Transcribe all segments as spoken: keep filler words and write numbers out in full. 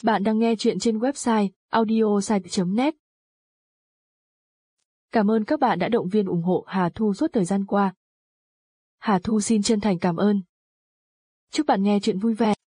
Bạn đang nghe chuyện trên website audiosite chấm net. Cảm ơn các bạn đã động viên ủng hộ Hà Thu suốt thời gian qua. Hà Thu xin chân thành cảm ơn. Chúc bạn nghe chuyện vui vẻ.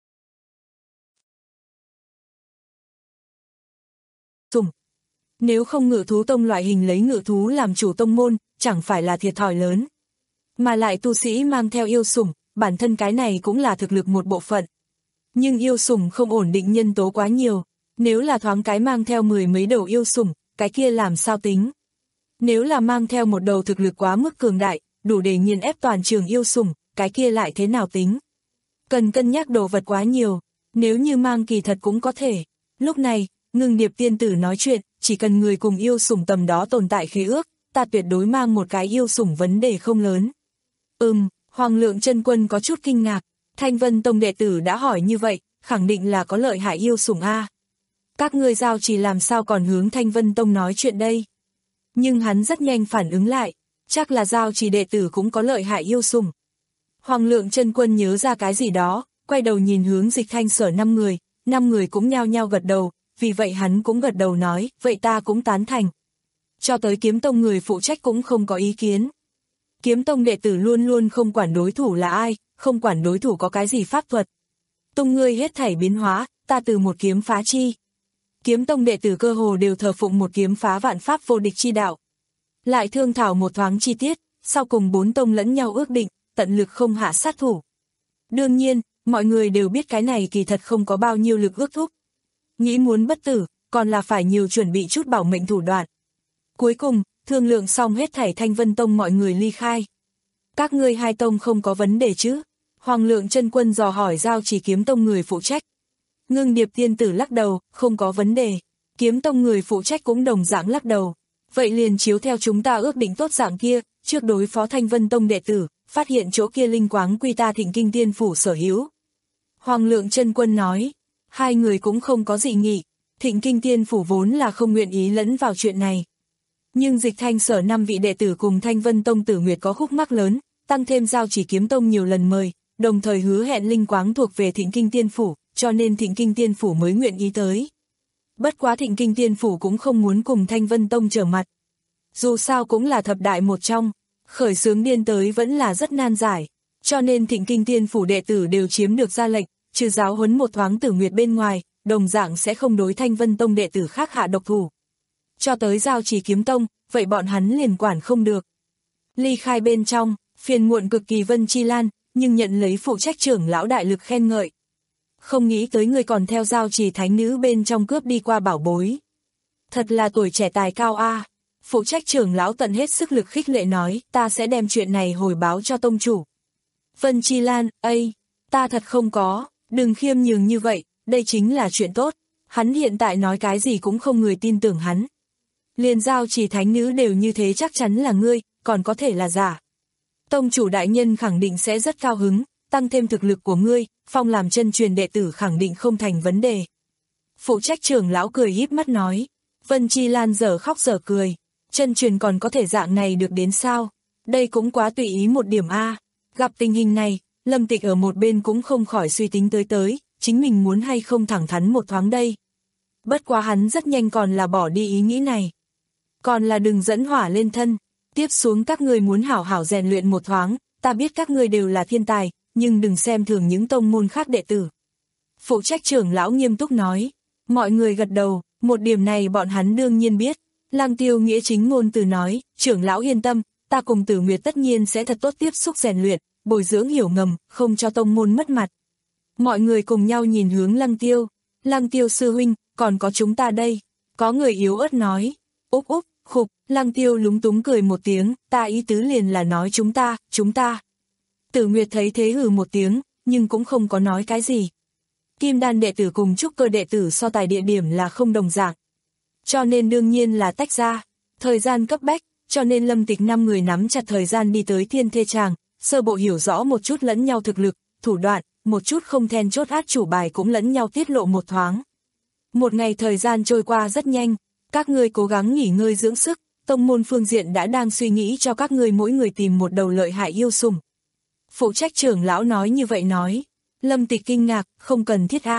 Dùng. Nếu không ngự thú tông loại hình lấy ngự thú làm chủ tông môn, chẳng phải là thiệt thòi lớn. Mà lại tu sĩ mang theo yêu sủng, bản thân cái này cũng là thực lực một bộ phận. Nhưng yêu sủng không ổn định nhân tố quá nhiều, nếu là thoáng cái mang theo mười mấy đầu yêu sủng, cái kia làm sao tính. Nếu là mang theo một đầu thực lực quá mức cường đại, đủ để nghiền ép toàn trường yêu sủng, cái kia lại thế nào tính. Cần cân nhắc đồ vật quá nhiều, nếu như mang kỳ thật cũng có thể. Lúc này, Ngưng Điệp tiên tử nói chuyện, chỉ cần người cùng yêu sủng tầm đó tồn tại khế ước, ta tuyệt đối mang một cái yêu sủng vấn đề không lớn. Ừm, Hoàng Lượng Chân Quân có chút kinh ngạc, Thanh Vân Tông đệ tử đã hỏi như vậy, khẳng định là có lợi hại yêu sủng a. Các ngươi giao chỉ làm sao còn hướng Thanh Vân Tông nói chuyện đây? Nhưng hắn rất nhanh phản ứng lại, chắc là giao chỉ đệ tử cũng có lợi hại yêu sủng. Hoàng Lượng Chân Quân nhớ ra cái gì đó, quay đầu nhìn hướng Dịch Thanh Sở năm người, năm người cũng nhao nhao gật đầu, vì vậy hắn cũng gật đầu nói, vậy ta cũng tán thành. Cho tới Kiếm Tông người phụ trách cũng không có ý kiến. Kiếm Tông đệ tử luôn luôn không quản đối thủ là ai, không quản đối thủ có cái gì pháp thuật. Tung ngươi hết thảy biến hóa, ta từ một kiếm phá chi. Kiếm Tông đệ tử cơ hồ đều thờ phụng một kiếm phá vạn pháp vô địch chi đạo. Lại thương thảo một thoáng chi tiết, sau cùng bốn tông lẫn nhau ước định, tận lực không hạ sát thủ. Đương nhiên, mọi người đều biết cái này kỳ thật không có bao nhiêu lực ước thúc. Nghĩ muốn bất tử, còn là phải nhiều chuẩn bị chút bảo mệnh thủ đoạn. Cuối cùng, thương lượng xong hết thảy Thanh Vân Tông mọi người ly khai. Các ngươi hai tông không có vấn đề chứ? Hoàng Lượng Chân Quân dò hỏi giao chỉ Kiếm Tông người phụ trách. Ngưng Điệp tiên tử lắc đầu, không có vấn đề. Kiếm Tông người phụ trách cũng đồng dạng lắc đầu. Vậy liền chiếu theo chúng ta ước định tốt dạng kia, trước đối phó Thanh Vân Tông đệ tử, phát hiện chỗ kia linh quáng quy ta Thịnh Kinh Tiên Phủ sở hữu. Hoàng Lượng Chân Quân nói, hai người cũng không có dị nghị, Thịnh Kinh Tiên Phủ vốn là không nguyện ý lẫn vào chuyện này. Nhưng Dịch Thanh Sở năm vị đệ tử cùng Thanh Vân Tông Tử Nguyệt có khúc mắc lớn, tăng thêm giao chỉ Kiếm Tông nhiều lần mời, đồng thời hứa hẹn linh quáng thuộc về Thịnh Kinh Tiên Phủ, cho nên Thịnh Kinh Tiên Phủ mới nguyện ý tới. Bất quá Thịnh Kinh Tiên Phủ cũng không muốn cùng Thanh Vân Tông trở mặt. Dù sao cũng là thập đại một trong, khởi xướng điên tới vẫn là rất nan giải, cho nên Thịnh Kinh Tiên Phủ đệ tử đều chiếm được ra lệnh, trừ giáo huấn một thoáng Tử Nguyệt bên ngoài, đồng dạng sẽ không đối Thanh Vân Tông đệ tử khác hạ độc thủ. Cho tới giao chỉ Kiếm Tông, vậy bọn hắn liền quản không được. Ly khai bên trong, phiền muộn cực kỳ Vân Chi Lan, nhưng nhận lấy phụ trách trưởng lão đại lực khen ngợi. Không nghĩ tới người còn theo giao chỉ thánh nữ bên trong cướp đi qua bảo bối. Thật là tuổi trẻ tài cao a. Phụ trách trưởng lão tận hết sức lực khích lệ nói, ta sẽ đem chuyện này hồi báo cho tông chủ. Vân Chi Lan, ây, ta thật không có, đừng khiêm nhường như vậy, đây chính là chuyện tốt. Hắn hiện tại nói cái gì cũng không người tin tưởng hắn. Liền giao chỉ thánh nữ đều như thế chắc chắn là ngươi, còn có thể là giả. Tông chủ đại nhân khẳng định sẽ rất cao hứng, tăng thêm thực lực của ngươi, phong làm chân truyền đệ tử khẳng định không thành vấn đề. Phụ trách trưởng lão cười híp mắt nói, Vân Chi Lan dở khóc dở cười, chân truyền còn có thể dạng này được đến sao, đây cũng quá tùy ý một điểm a. Gặp tình hình này, Lâm Tịch ở một bên cũng không khỏi suy tính tới tới, chính mình muốn hay không thẳng thắn một thoáng đây. Bất quá hắn rất nhanh còn là bỏ đi ý nghĩ này. Còn là đừng dẫn hỏa lên thân, tiếp xuống các ngươi muốn hảo hảo rèn luyện một thoáng, ta biết các ngươi đều là thiên tài, nhưng đừng xem thường những tông môn khác đệ tử. Phụ trách trưởng lão nghiêm túc nói, mọi người gật đầu, một điểm này bọn hắn đương nhiên biết. Lăng Tiêu nghĩa chính ngôn từ nói, trưởng lão yên tâm, ta cùng Tử Nguyệt tất nhiên sẽ thật tốt tiếp xúc rèn luyện, bồi dưỡng hiểu ngầm, không cho tông môn mất mặt. Mọi người cùng nhau nhìn hướng Lăng Tiêu, Lăng Tiêu sư huynh, còn có chúng ta đây. Có người yếu ớt nói, úp úp, khục, Lăng Tiêu lúng túng cười một tiếng, ta ý tứ liền là nói chúng ta, chúng ta. Tử Nguyệt thấy thế hừ một tiếng, nhưng cũng không có nói cái gì. Kim đan đệ tử cùng trúc cơ đệ tử so tài địa điểm là không đồng dạng. Cho nên đương nhiên là tách ra. Thời gian cấp bách, cho nên Lâm Tịch năm người nắm chặt thời gian đi tới Thiên Thê Tràng, sơ bộ hiểu rõ một chút lẫn nhau thực lực, thủ đoạn, một chút không then chốt át chủ bài cũng lẫn nhau tiết lộ một thoáng. Một ngày thời gian trôi qua rất nhanh, các ngươi cố gắng nghỉ ngơi dưỡng sức, tông môn phương diện đã đang suy nghĩ cho các ngươi mỗi người tìm một đầu lợi hại yêu sủng. Phụ trách trưởng lão nói như vậy nói, Lâm Tịch kinh ngạc, không cần thiết a.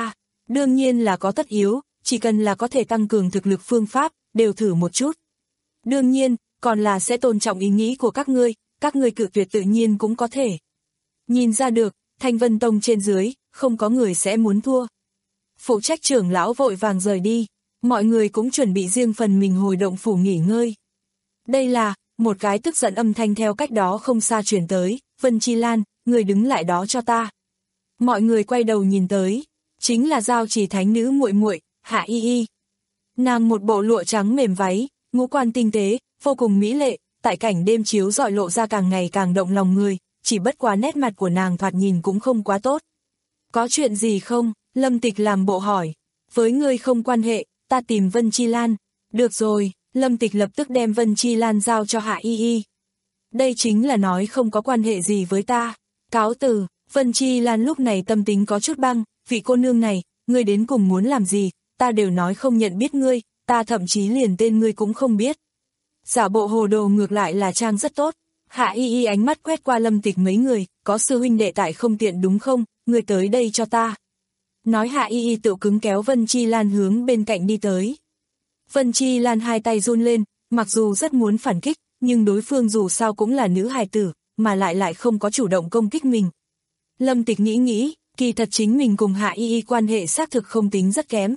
Đương nhiên là có tất yếu, chỉ cần là có thể tăng cường thực lực phương pháp, đều thử một chút. Đương nhiên, còn là sẽ tôn trọng ý nghĩ của các ngươi, các ngươi cự tuyệt tự nhiên cũng có thể. Nhìn ra được, Thanh Vân Tông trên dưới, không có người sẽ muốn thua. Phụ trách trưởng lão vội vàng rời đi, mọi người cũng chuẩn bị riêng phần mình hồi động phủ nghỉ ngơi. Đây là, một cái tức giận âm thanh theo cách đó không xa truyền tới, Vân Chi Lan, người đứng lại đó cho ta. Mọi người quay đầu nhìn tới, chính là Giao Chỉ thánh nữ muội muội, Hạ Y Y. Nàng một bộ lụa trắng mềm váy, ngũ quan tinh tế, vô cùng mỹ lệ, tại cảnh đêm chiếu rọi lộ ra càng ngày càng động lòng người, chỉ bất quá nét mặt của nàng thoạt nhìn cũng không quá tốt. Có chuyện gì không? Lâm Tịch làm bộ hỏi. Với ngươi không quan hệ, ta tìm Vân Chi Lan. Được rồi, Lâm Tịch lập tức đem Vân Chi Lan giao cho Hạ Y Y. Đây chính là nói không có quan hệ gì với ta. Cáo từ, Vân Chi Lan lúc này tâm tính có chút băng, vị cô nương này, ngươi đến cùng muốn làm gì, ta đều nói không nhận biết ngươi, ta thậm chí liền tên ngươi cũng không biết. Giả bộ hồ đồ ngược lại là trang rất tốt. Hạ Y Y ánh mắt quét qua Lâm Tịch mấy người, có sư huynh đệ tại không tiện đúng không, ngươi tới đây cho ta. Nói Hạ Y Y tự cứng kéo Vân Chi Lan hướng bên cạnh đi tới. Vân Chi Lan hai tay run lên, mặc dù rất muốn phản kích, nhưng đối phương dù sao cũng là nữ hài tử, mà lại lại không có chủ động công kích mình. Lâm Tịch nghĩ nghĩ, kỳ thật chính mình cùng Hạ Y Y quan hệ xác thực không tính rất kém.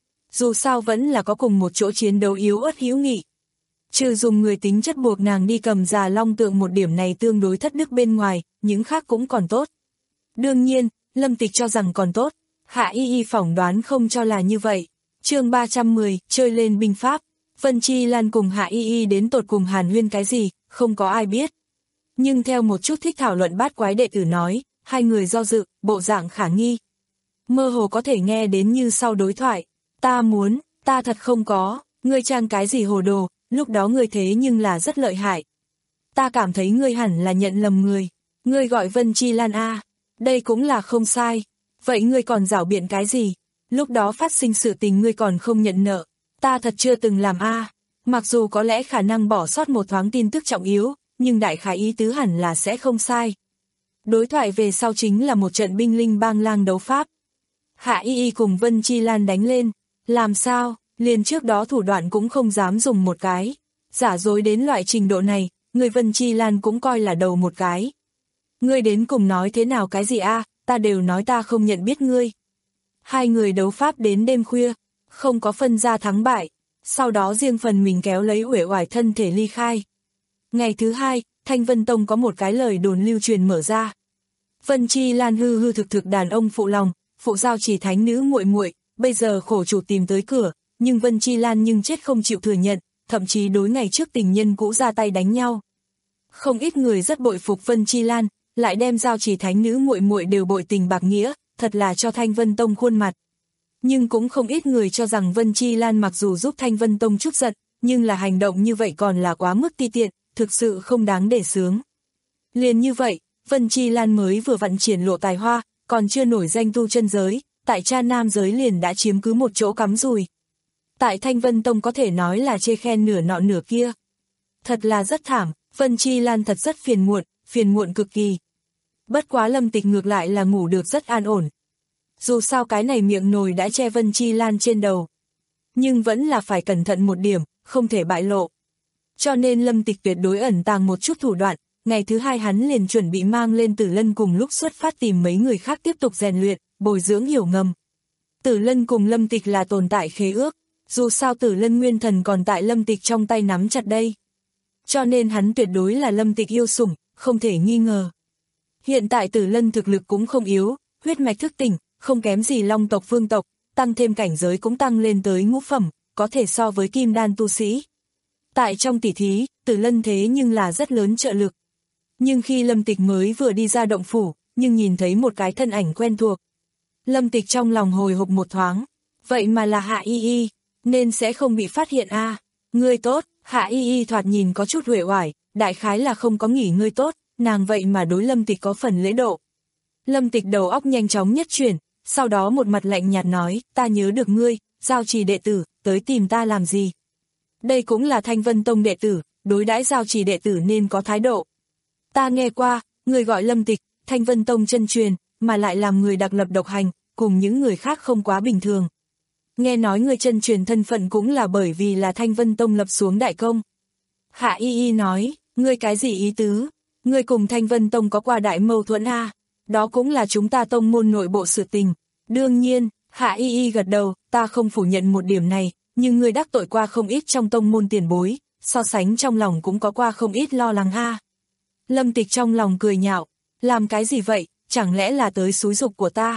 Dù sao vẫn là có cùng một chỗ chiến đấu yếu ớt hữu nghị. Trừ dùng người tính chất buộc nàng đi cầm già long tượng một điểm này tương đối thất đức bên ngoài, những khác cũng còn tốt. Đương nhiên, Lâm Tịch cho rằng còn tốt, Hạ Y Y phỏng đoán không cho là như vậy. Chương ba trăm mười, chơi lên binh pháp. Vân Chi Lan cùng Hạ Y Y đến tột cùng hàn huyên cái gì, không có ai biết. Nhưng theo một chút thích thảo luận bát quái đệ tử nói, hai người do dự, bộ dạng khả nghi. Mơ hồ có thể nghe đến như sau đối thoại. Ta muốn, ta thật không có, ngươi trang cái gì hồ đồ, lúc đó ngươi thế nhưng là rất lợi hại. Ta cảm thấy ngươi hẳn là nhận lầm người. Ngươi gọi Vân Chi Lan a, đây cũng là không sai. Vậy ngươi còn giảo biện cái gì? Lúc đó phát sinh sự tình ngươi còn không nhận nợ. Ta thật chưa từng làm a. Mặc dù có lẽ khả năng bỏ sót một thoáng tin tức trọng yếu, nhưng đại khái ý tứ hẳn là sẽ không sai. Đối thoại về sau chính là một trận binh linh bang lang đấu pháp. Hạ Y Y cùng Vân Chi Lan đánh lên. Làm sao? Liền trước đó thủ đoạn cũng không dám dùng một cái. Giả dối đến loại trình độ này, người Vân Chi Lan cũng coi là đầu một cái. Ngươi đến cùng nói thế nào cái gì a? Ta đều nói ta không nhận biết ngươi. Hai người đấu pháp đến đêm khuya, không có phân ra thắng bại, sau đó riêng phần mình kéo lấy uể oải thân thể ly khai. Ngày thứ hai, Thanh Vân Tông có một cái lời đồn lưu truyền mở ra. Vân Chi Lan hư hư thực thực đàn ông phụ lòng, phụ Giao Chỉ thánh nữ muội muội, bây giờ khổ chủ tìm tới cửa, nhưng Vân Chi Lan nhưng chết không chịu thừa nhận, thậm chí đối ngày trước tình nhân cũ ra tay đánh nhau. Không ít người rất bội phục Vân Chi Lan, lại đem Giao Chỉ thánh nữ muội muội đều bội tình bạc nghĩa, thật là cho Thanh Vân Tông khuôn mặt. Nhưng cũng không ít người cho rằng Vân Chi Lan mặc dù giúp Thanh Vân Tông chút giận, nhưng là hành động như vậy còn là quá mức ti tiện, thực sự không đáng để sướng. Liền như vậy, Vân Chi Lan mới vừa vặn triển lộ tài hoa, còn chưa nổi danh tu chân giới, tại cha nam giới liền đã chiếm cứ một chỗ cắm rùi. Tại Thanh Vân Tông có thể nói là chê khen nửa nọ nửa kia. Thật là rất thảm, Vân Chi Lan thật rất phiền muộn, phiền muộn cực kỳ. Bất quá Lâm Tịch ngược lại là ngủ được rất an ổn. Dù sao cái này miệng nồi đã che Vân Chi Lan trên đầu. Nhưng vẫn là phải cẩn thận một điểm, không thể bại lộ. Cho nên Lâm Tịch tuyệt đối ẩn tàng một chút thủ đoạn, ngày thứ hai hắn liền chuẩn bị mang lên Tử Lân cùng lúc xuất phát tìm mấy người khác tiếp tục rèn luyện, bồi dưỡng hiểu ngầm. Tử Lân cùng Lâm Tịch là tồn tại khế ước, dù sao Tử Lân nguyên thần còn tại Lâm Tịch trong tay nắm chặt đây. Cho nên hắn tuyệt đối là Lâm Tịch yêu sủng, không thể nghi ngờ. Hiện tại Tử Lân thực lực cũng không yếu, huyết mạch thức tỉnh, không kém gì Long tộc Vương tộc, tăng thêm cảnh giới cũng tăng lên tới ngũ phẩm, có thể so với kim đan tu sĩ. Tại trong tỷ thí, Tử Lân thế nhưng là rất lớn trợ lực. Nhưng khi Lâm Tịch mới vừa đi ra động phủ, nhưng nhìn thấy một cái thân ảnh quen thuộc. Lâm Tịch trong lòng hồi hộp một thoáng, vậy mà là Hạ Y Y, nên sẽ không bị phát hiện a. À. Ngươi tốt, Hạ Y Y thoạt nhìn có chút uể oải, đại khái là không có nghỉ ngơi tốt, nàng vậy mà đối Lâm Tịch có phần lễ độ. Lâm Tịch đầu óc nhanh chóng nhất chuyển, sau đó một mặt lạnh nhạt nói, ta nhớ được ngươi, Giao Trì đệ tử, tới tìm ta làm gì? Đây cũng là Thanh Vân Tông đệ tử, đối đãi Giao Trì đệ tử nên có thái độ. Ta nghe qua, người gọi Lâm Tịch, Thanh Vân Tông chân truyền, mà lại làm người đặc lập độc hành, cùng những người khác không quá bình thường. Nghe nói người chân truyền thân phận cũng là bởi vì là Thanh Vân Tông lập xuống đại công. Hạ Y Y nói, ngươi cái gì ý tứ? Ngươi cùng Thanh Vân Tông có qua đại mâu thuẫn a? Đó cũng là chúng ta tông môn nội bộ sự tình. Đương nhiên, Hạ Y Y gật đầu, ta không phủ nhận một điểm này, nhưng ngươi đắc tội qua không ít trong tông môn tiền bối, so sánh trong lòng cũng có qua không ít lo lắng a. Lâm Tịch trong lòng cười nhạo, làm cái gì vậy, chẳng lẽ là tới xúi giục của ta?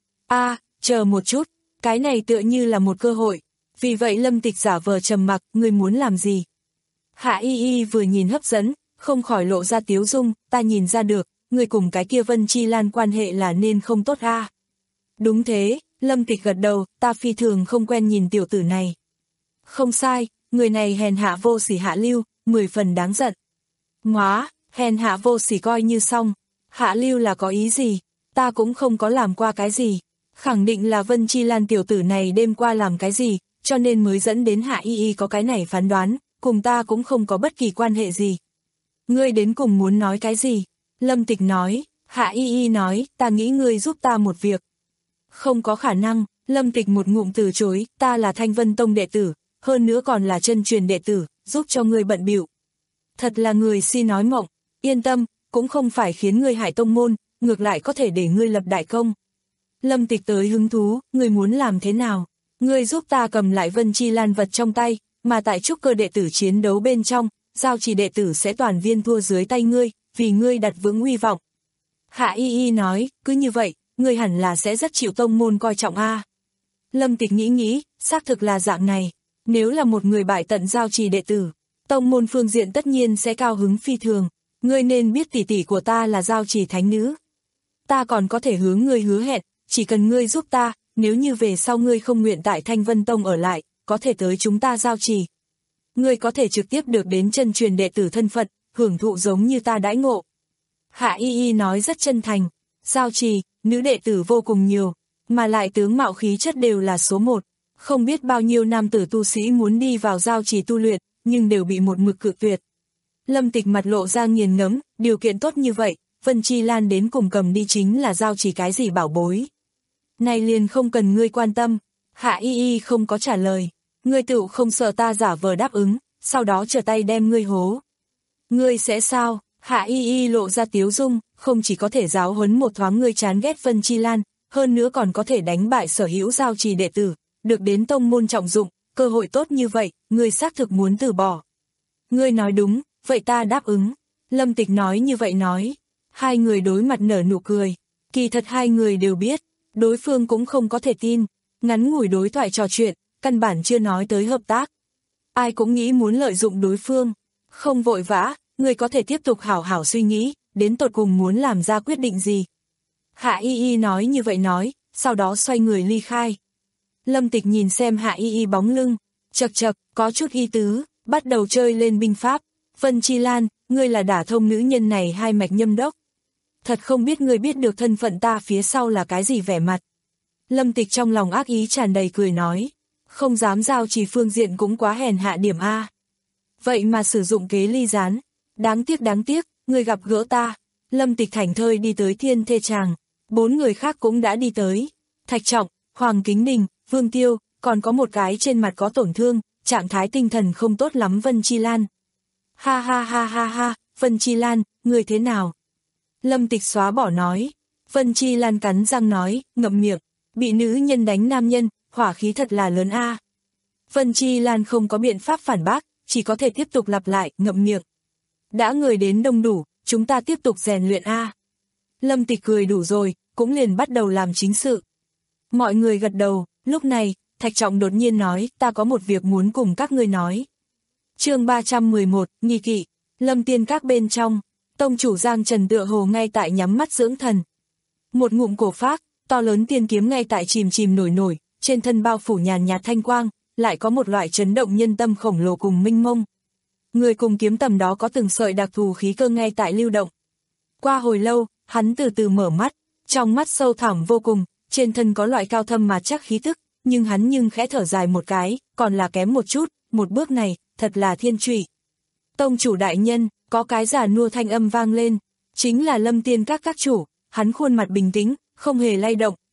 A, chờ một chút, cái này tựa như là một cơ hội. Vì vậy Lâm Tịch giả vờ trầm mặc, ngươi muốn làm gì? Hạ Y Y vừa nhìn hấp dẫn, không khỏi lộ ra tiếu dung, ta nhìn ra được, người cùng cái kia Vân Chi Lan quan hệ là nên không tốt a. Đúng thế, Lâm Tịch gật đầu, ta phi thường không quen nhìn tiểu tử này. Không sai, người này hèn hạ vô sỉ hạ lưu, mười phần đáng giận. Ngoá, hèn hạ vô sỉ coi như xong, hạ lưu là có ý gì, ta cũng không có làm qua cái gì, khẳng định là Vân Chi Lan tiểu tử này đêm qua làm cái gì, cho nên mới dẫn đến Hạ Y Y có cái này phán đoán, cùng ta cũng không có bất kỳ quan hệ gì. Ngươi đến cùng muốn nói cái gì? Lâm Tịch nói, Hạ Y Y nói, ta nghĩ ngươi giúp ta một việc. Không có khả năng, Lâm Tịch một ngụm từ chối, ta là Thanh Vân Tông đệ tử, hơn nữa còn là chân truyền đệ tử, giúp cho ngươi bận bịu. Thật là người si nói mộng, yên tâm, cũng không phải khiến ngươi hại tông môn, ngược lại có thể để ngươi lập đại công. Lâm Tịch tới hứng thú, ngươi muốn làm thế nào? Ngươi giúp ta cầm lại Vân Chi Lan vật trong tay, mà tại trúc cơ đệ tử chiến đấu bên trong, giao trì đệ tử sẽ toàn viên thua dưới tay ngươi, vì ngươi đặt vững uy vọng. Hạ Y Y nói, cứ như vậy, ngươi hẳn là sẽ rất chịu tông môn coi trọng a. Lâm Tịch nghĩ nghĩ, xác thực là dạng này, nếu là một người bại tận giao trì đệ tử, tông môn phương diện tất nhiên sẽ cao hứng phi thường, ngươi nên biết tỷ tỷ của ta là giao trì thánh nữ. Ta còn có thể hướng ngươi hứa hẹn, chỉ cần ngươi giúp ta, nếu như về sau ngươi không nguyện tại Thanh Vân Tông ở lại, có thể tới chúng ta giao trì. Ngươi có thể trực tiếp được đến chân truyền đệ tử thân phận, hưởng thụ giống như ta đãi ngộ. Hạ Y Y nói rất chân thành, giao trì, nữ đệ tử vô cùng nhiều, mà lại tướng mạo khí chất đều là số một. Không biết bao nhiêu nam tử tu sĩ muốn đi vào giao trì tu luyện, nhưng đều bị một mực cự tuyệt. Lâm Tịch mặt lộ ra nghiền ngẫm, điều kiện tốt như vậy, Vân Chi Lan đến cùng cầm đi chính là giao trì cái gì bảo bối. Này liền không cần ngươi quan tâm, Hạ Y Y không có trả lời, ngươi tựu không sợ ta giả vờ đáp ứng, sau đó trở tay đem ngươi hố. Ngươi sẽ sao? Hạ Y Y lộ ra tiếu dung, không chỉ có thể giáo huấn một thoáng ngươi chán ghét Vân Chi Lan, hơn nữa còn có thể đánh bại sở hữu giao trì đệ tử, được đến tông môn trọng dụng, cơ hội tốt như vậy, ngươi xác thực muốn từ bỏ. Ngươi nói đúng, vậy ta đáp ứng. Lâm Tịch nói như vậy nói. Hai người đối mặt nở nụ cười. Kỳ thật hai người đều biết, đối phương cũng không có thể tin. Ngắn ngủi đối thoại trò chuyện, căn bản chưa nói tới hợp tác. Ai cũng nghĩ muốn lợi dụng đối phương. Không vội vã, người có thể tiếp tục hảo hảo suy nghĩ, đến tột cùng muốn làm ra quyết định gì. Hạ Y Y nói như vậy nói, sau đó xoay người ly khai. Lâm Tịch nhìn xem Hạ Y Y bóng lưng, chật chật, có chút y tứ, bắt đầu chơi lên binh pháp. Vân Chi Lan, ngươi là đả thông nữ nhân này hai mạch nhâm đốc. Thật không biết ngươi biết được thân phận ta phía sau là cái gì vẻ mặt. Lâm Tịch trong lòng ác ý tràn đầy cười nói, không dám giao trì phương diện cũng quá hèn hạ điểm A. Vậy mà sử dụng kế ly gián, đáng tiếc đáng tiếc, ngươi gặp gỡ ta. Lâm Tịch thảnh thơi đi tới Thiên Thê Tràng, bốn người khác cũng đã đi tới. Thạch Trọng, Hoàng Kính Đình, Vương Tiêu, còn có một cái trên mặt có tổn thương, trạng thái tinh thần không tốt lắm Vân Chi Lan. Ha ha ha ha ha, Vân Chi Lan, người thế nào? Lâm Tịch xóa bỏ nói. Vân Chi Lan cắn răng nói, ngậm miệng, bị nữ nhân đánh nam nhân, hỏa khí thật là lớn a. Vân Chi Lan không có biện pháp phản bác, chỉ có thể tiếp tục lặp lại, ngậm miệng. Đã người đến đông đủ, chúng ta tiếp tục rèn luyện a. Lâm Tịch cười đủ rồi, cũng liền bắt đầu làm chính sự. Mọi người gật đầu, lúc này, Thạch Trọng đột nhiên nói, ta có một việc muốn cùng các ngươi nói. Chương ba trăm mười một, nghi kỵ, Lâm Tiên Các bên trong, tông chủ Giang Trần tựa hồ ngay tại nhắm mắt dưỡng thần. Một ngụm cổ phác, to lớn tiên kiếm ngay tại chìm chìm nổi nổi, trên thân bao phủ nhàn nhạt thanh quang, lại có một loại chấn động nhân tâm khổng lồ cùng minh mông. Người cùng kiếm tầm đó có từng sợi đặc thù khí cơ ngay tại lưu động. Qua hồi lâu, hắn từ từ mở mắt, trong mắt sâu thẳm vô cùng, trên thân có loại cao thâm mà chắc khí tức, nhưng hắn nhưng khẽ thở dài một cái, còn là kém một chút, một bước này, thật là thiên trụy. Tông chủ đại nhân, có cái giả nua thanh âm vang lên, chính là Lâm Tiên Các các chủ, hắn khuôn mặt bình tĩnh, không hề lay động,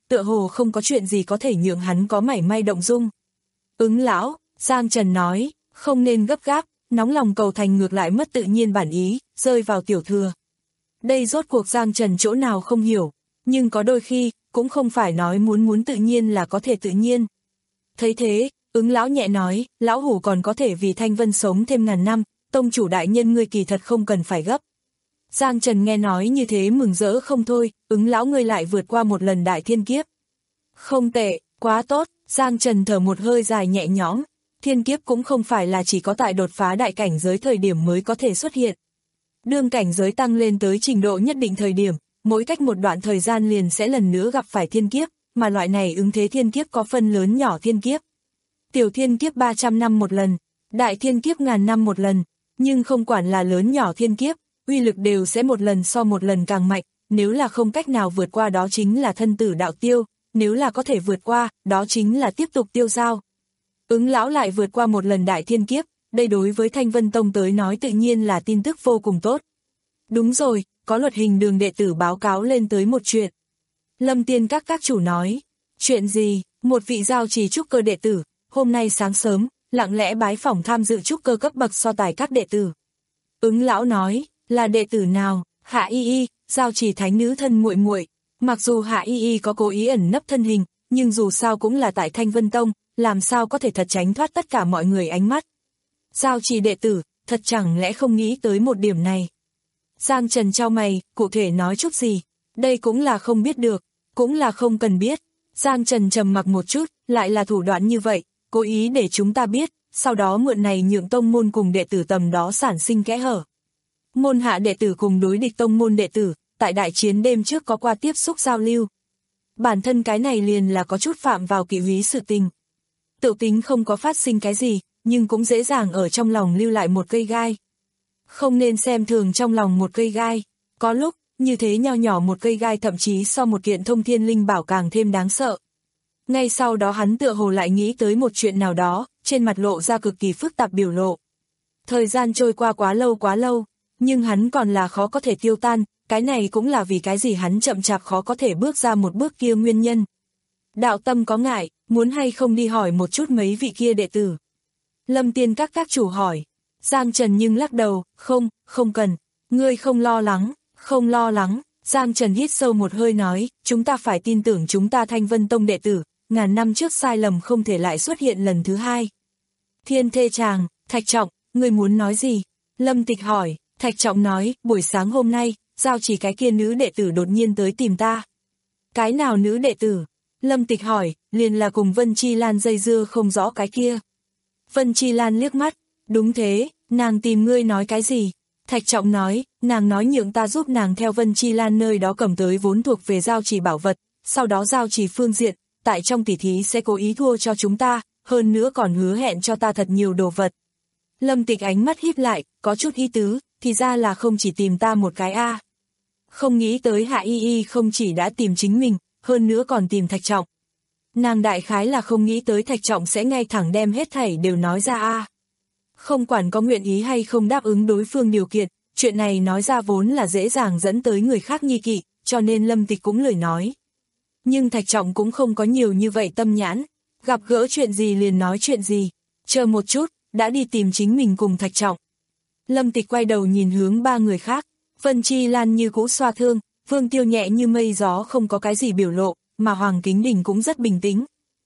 tựa hồ không có chuyện gì có thể nhượng hắn có mảy may động dung. Ứng lão, Giang Trần nói, không nên gấp gáp, nóng lòng cầu thành ngược lại mất tự nhiên bản ý, rơi vào tiểu thừa. Đây rốt cuộc Giang Trần chỗ nào không hiểu, nhưng có đôi khi, cũng không phải nói muốn muốn tự nhiên là có thể tự nhiên. Thấy thế, ứng lão nhẹ nói, lão hủ còn có thể vì Thanh Vân sống thêm ngàn năm, tông chủ đại nhân ngươi kỳ thật không cần phải gấp. Giang Trần nghe nói như thế mừng rỡ không thôi, ứng lão ngươi lại vượt qua một lần đại thiên kiếp. Không tệ, quá tốt, Giang Trần thở một hơi dài nhẹ nhõm, thiên kiếp cũng không phải là chỉ có tại đột phá đại cảnh giới thời điểm mới có thể xuất hiện. Đương cảnh giới tăng lên tới trình độ nhất định thời điểm, mỗi cách một đoạn thời gian liền sẽ lần nữa gặp phải thiên kiếp, mà loại này ứng thế thiên kiếp có phân lớn nhỏ thiên kiếp. Tiểu thiên kiếp ba trăm năm một lần, đại thiên kiếp ngàn năm một lần, nhưng không quản là lớn nhỏ thiên kiếp, uy lực đều sẽ một lần so một lần càng mạnh, nếu là không cách nào vượt qua đó chính là thân tử đạo tiêu, nếu là có thể vượt qua, đó chính là tiếp tục tiêu dao. Ứng lão lại vượt qua một lần đại thiên kiếp, đây đối với Thanh Vân Tông tới nói tự nhiên là tin tức vô cùng tốt. Đúng rồi, có luật hình đường đệ tử báo cáo lên tới một chuyện. Lâm Tiên các các chủ nói, chuyện gì, một vị giao trì trúc cơ đệ tử, hôm nay sáng sớm, lặng lẽ bái phỏng tham dự trúc cơ cấp bậc so tài các đệ tử. Ứng lão nói, là đệ tử nào? Hạ Y Y, giao trì thánh nữ thân muội muội. Mặc dù Hạ Y Y có cố ý ẩn nấp thân hình, nhưng dù sao cũng là tại Thanh Vân Tông, làm sao có thể thật tránh thoát tất cả mọi người ánh mắt. Giao trì đệ tử, thật chẳng lẽ không nghĩ tới một điểm này. Giang Trần chau mày, cụ thể nói chút gì? Đây cũng là không biết được, cũng là không cần biết. Giang Trần trầm mặc một chút, lại là thủ đoạn như vậy, cố ý để chúng ta biết, sau đó mượn này nhượng tông môn cùng đệ tử tầm đó sản sinh kẽ hở. Môn hạ đệ tử cùng đối địch tông môn đệ tử, tại đại chiến đêm trước có qua tiếp xúc giao lưu. Bản thân cái này liền là có chút phạm vào kỷ húy sự tình. Tự tính không có phát sinh cái gì, nhưng cũng dễ dàng ở trong lòng lưu lại một cây gai. Không nên xem thường trong lòng một cây gai, có lúc, như thế nho nhỏ một cây gai thậm chí so một kiện thông thiên linh bảo càng thêm đáng sợ. Ngay sau đó hắn tựa hồ lại nghĩ tới một chuyện nào đó, trên mặt lộ ra cực kỳ phức tạp biểu lộ. Thời gian trôi qua quá lâu quá lâu, nhưng hắn còn là khó có thể tiêu tan, cái này cũng là vì cái gì hắn chậm chạp khó có thể bước ra một bước kia nguyên nhân. Đạo tâm có ngại, muốn hay không đi hỏi một chút mấy vị kia đệ tử. Lâm Tiên các các chủ hỏi, Giang Trần nhưng lắc đầu, không, không cần, ngươi không lo lắng, không lo lắng. Giang Trần hít sâu một hơi nói, chúng ta phải tin tưởng chúng ta Thanh Vân Tông đệ tử, ngàn năm trước sai lầm không thể lại xuất hiện lần thứ hai. Thiên Thê Tràng, Thạch Trọng, ngươi muốn nói gì? Lâm Tịch hỏi, Thạch Trọng nói, buổi sáng hôm nay, giao chỉ cái kia nữ đệ tử đột nhiên tới tìm ta. Cái nào nữ đệ tử? Lâm Tịch hỏi, liền là cùng Vân Chi Lan dây dưa không rõ cái kia. Vân Chi Lan liếc mắt, đúng thế, nàng tìm ngươi nói cái gì? Thạch Trọng nói, nàng nói nhượng ta giúp nàng theo Vân Chi Lan nơi đó cầm tới vốn thuộc về giao trì bảo vật, sau đó giao trì phương diện, tại trong tỉ thí sẽ cố ý thua cho chúng ta, hơn nữa còn hứa hẹn cho ta thật nhiều đồ vật. Lâm Tịch ánh mắt híp lại, có chút ý tứ, thì ra là không chỉ tìm ta một cái a. À. Không nghĩ tới Hạ Y Y không chỉ đã tìm chính mình, hơn nữa còn tìm Thạch Trọng. Nàng đại khái là không nghĩ tới Thạch Trọng sẽ ngay thẳng đem hết thảy đều nói ra a. À. Không quản có nguyện ý hay không đáp ứng đối phương điều kiện, chuyện này nói ra vốn là dễ dàng dẫn tới người khác nghi kỵ, cho nên Lâm Tịch cũng lười nói. Nhưng Thạch Trọng cũng không có nhiều như vậy tâm nhãn, gặp gỡ chuyện gì liền nói chuyện gì, chờ một chút, đã đi tìm chính mình cùng Thạch Trọng. Lâm Tịch quay đầu nhìn hướng ba người khác, Vân Chi Lan như cũ xoa thương, Vương Tiêu nhẹ như mây gió không có cái gì biểu lộ, mà Hoàng Kính Đình cũng rất bình tĩnh.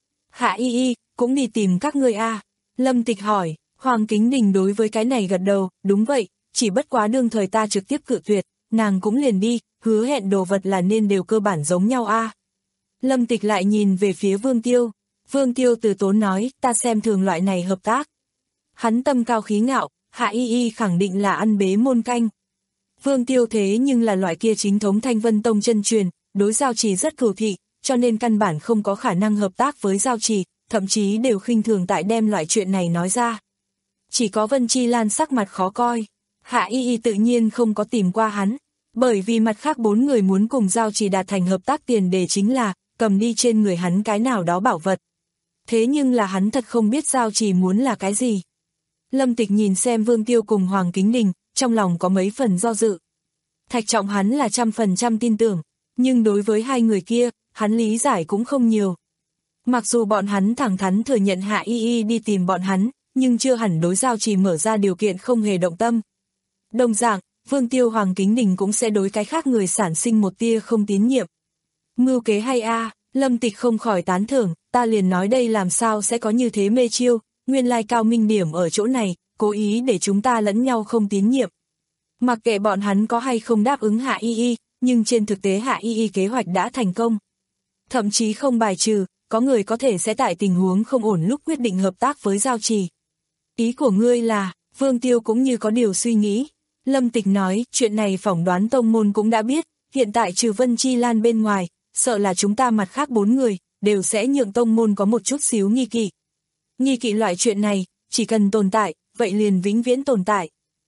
Hạ Y Y, cũng đi tìm các ngươi a. À. Lâm Tịch hỏi, Hoàng Kính Đình đối với cái này gật đầu, đúng vậy, chỉ bất quá đương thời ta trực tiếp cự tuyệt, nàng cũng liền đi, hứa hẹn đồ vật là nên đều cơ bản giống nhau a. À. Lâm Tịch lại nhìn về phía Vương Tiêu, Vương Tiêu từ tốn nói, ta xem thường loại này hợp tác. Hắn tâm cao khí ngạo, Hạ Y Y khẳng định là ăn bế môn canh. Vương Tiêu thế nhưng là loại kia chính thống Thanh Vân Tông chân truyền, đối giao trì rất cửu thị, cho nên căn bản không có khả năng hợp tác với giao trì, thậm chí đều khinh thường tại đem loại chuyện này nói ra. Chỉ có Vân Chi Lan sắc mặt khó coi, Hạ Y Y tự nhiên không có tìm qua hắn, bởi vì mặt khác bốn người muốn cùng giao trì đạt thành hợp tác tiền đề chính là cầm đi trên người hắn cái nào đó bảo vật. Thế nhưng là hắn thật không biết giao trì muốn là cái gì. Lâm Tịch nhìn xem Vương Tiêu cùng Hoàng Kính Đình, trong lòng có mấy phần do dự. Thạch Trọng hắn là trăm phần trăm tin tưởng, nhưng đối với hai người kia, hắn lý giải cũng không nhiều. Mặc dù bọn hắn thẳng thắn thừa nhận Hạ Y Y đi tìm bọn hắn, nhưng chưa hẳn đối Giao Chỉ mở ra điều kiện không hề động tâm. Đồng dạng, Vương Tiêu Hoàng Kính Đình cũng sẽ đối cái khác người sản sinh một tia không tín nhiệm. Mưu kế hay a, Lâm Tịch không khỏi tán thưởng, ta liền nói đây làm sao sẽ có như thế mê chiêu, nguyên lai cao minh điểm ở chỗ này, cố ý để chúng ta lẫn nhau không tín nhiệm. Mặc kệ bọn hắn có hay không đáp ứng Hạ Y Y, nhưng trên thực tế Hạ Y Y kế hoạch đã thành công. Thậm chí không bài trừ, có người có thể sẽ tại tình huống không ổn lúc quyết định hợp tác với Giao Trì. Ý của ngươi là, Vương Tiêu cũng như có điều suy nghĩ. Lâm Tịch nói, chuyện này phỏng đoán tông môn cũng đã biết, hiện tại trừ Vân Chi Lan bên ngoài, sợ là chúng ta mặt khác bốn người, đều sẽ nhượng tông môn có một chút xíu nghi kỵ. Nghi kỵ loại chuyện này, chỉ cần tồn tại, vậy liền vĩnh viễn tồn tại.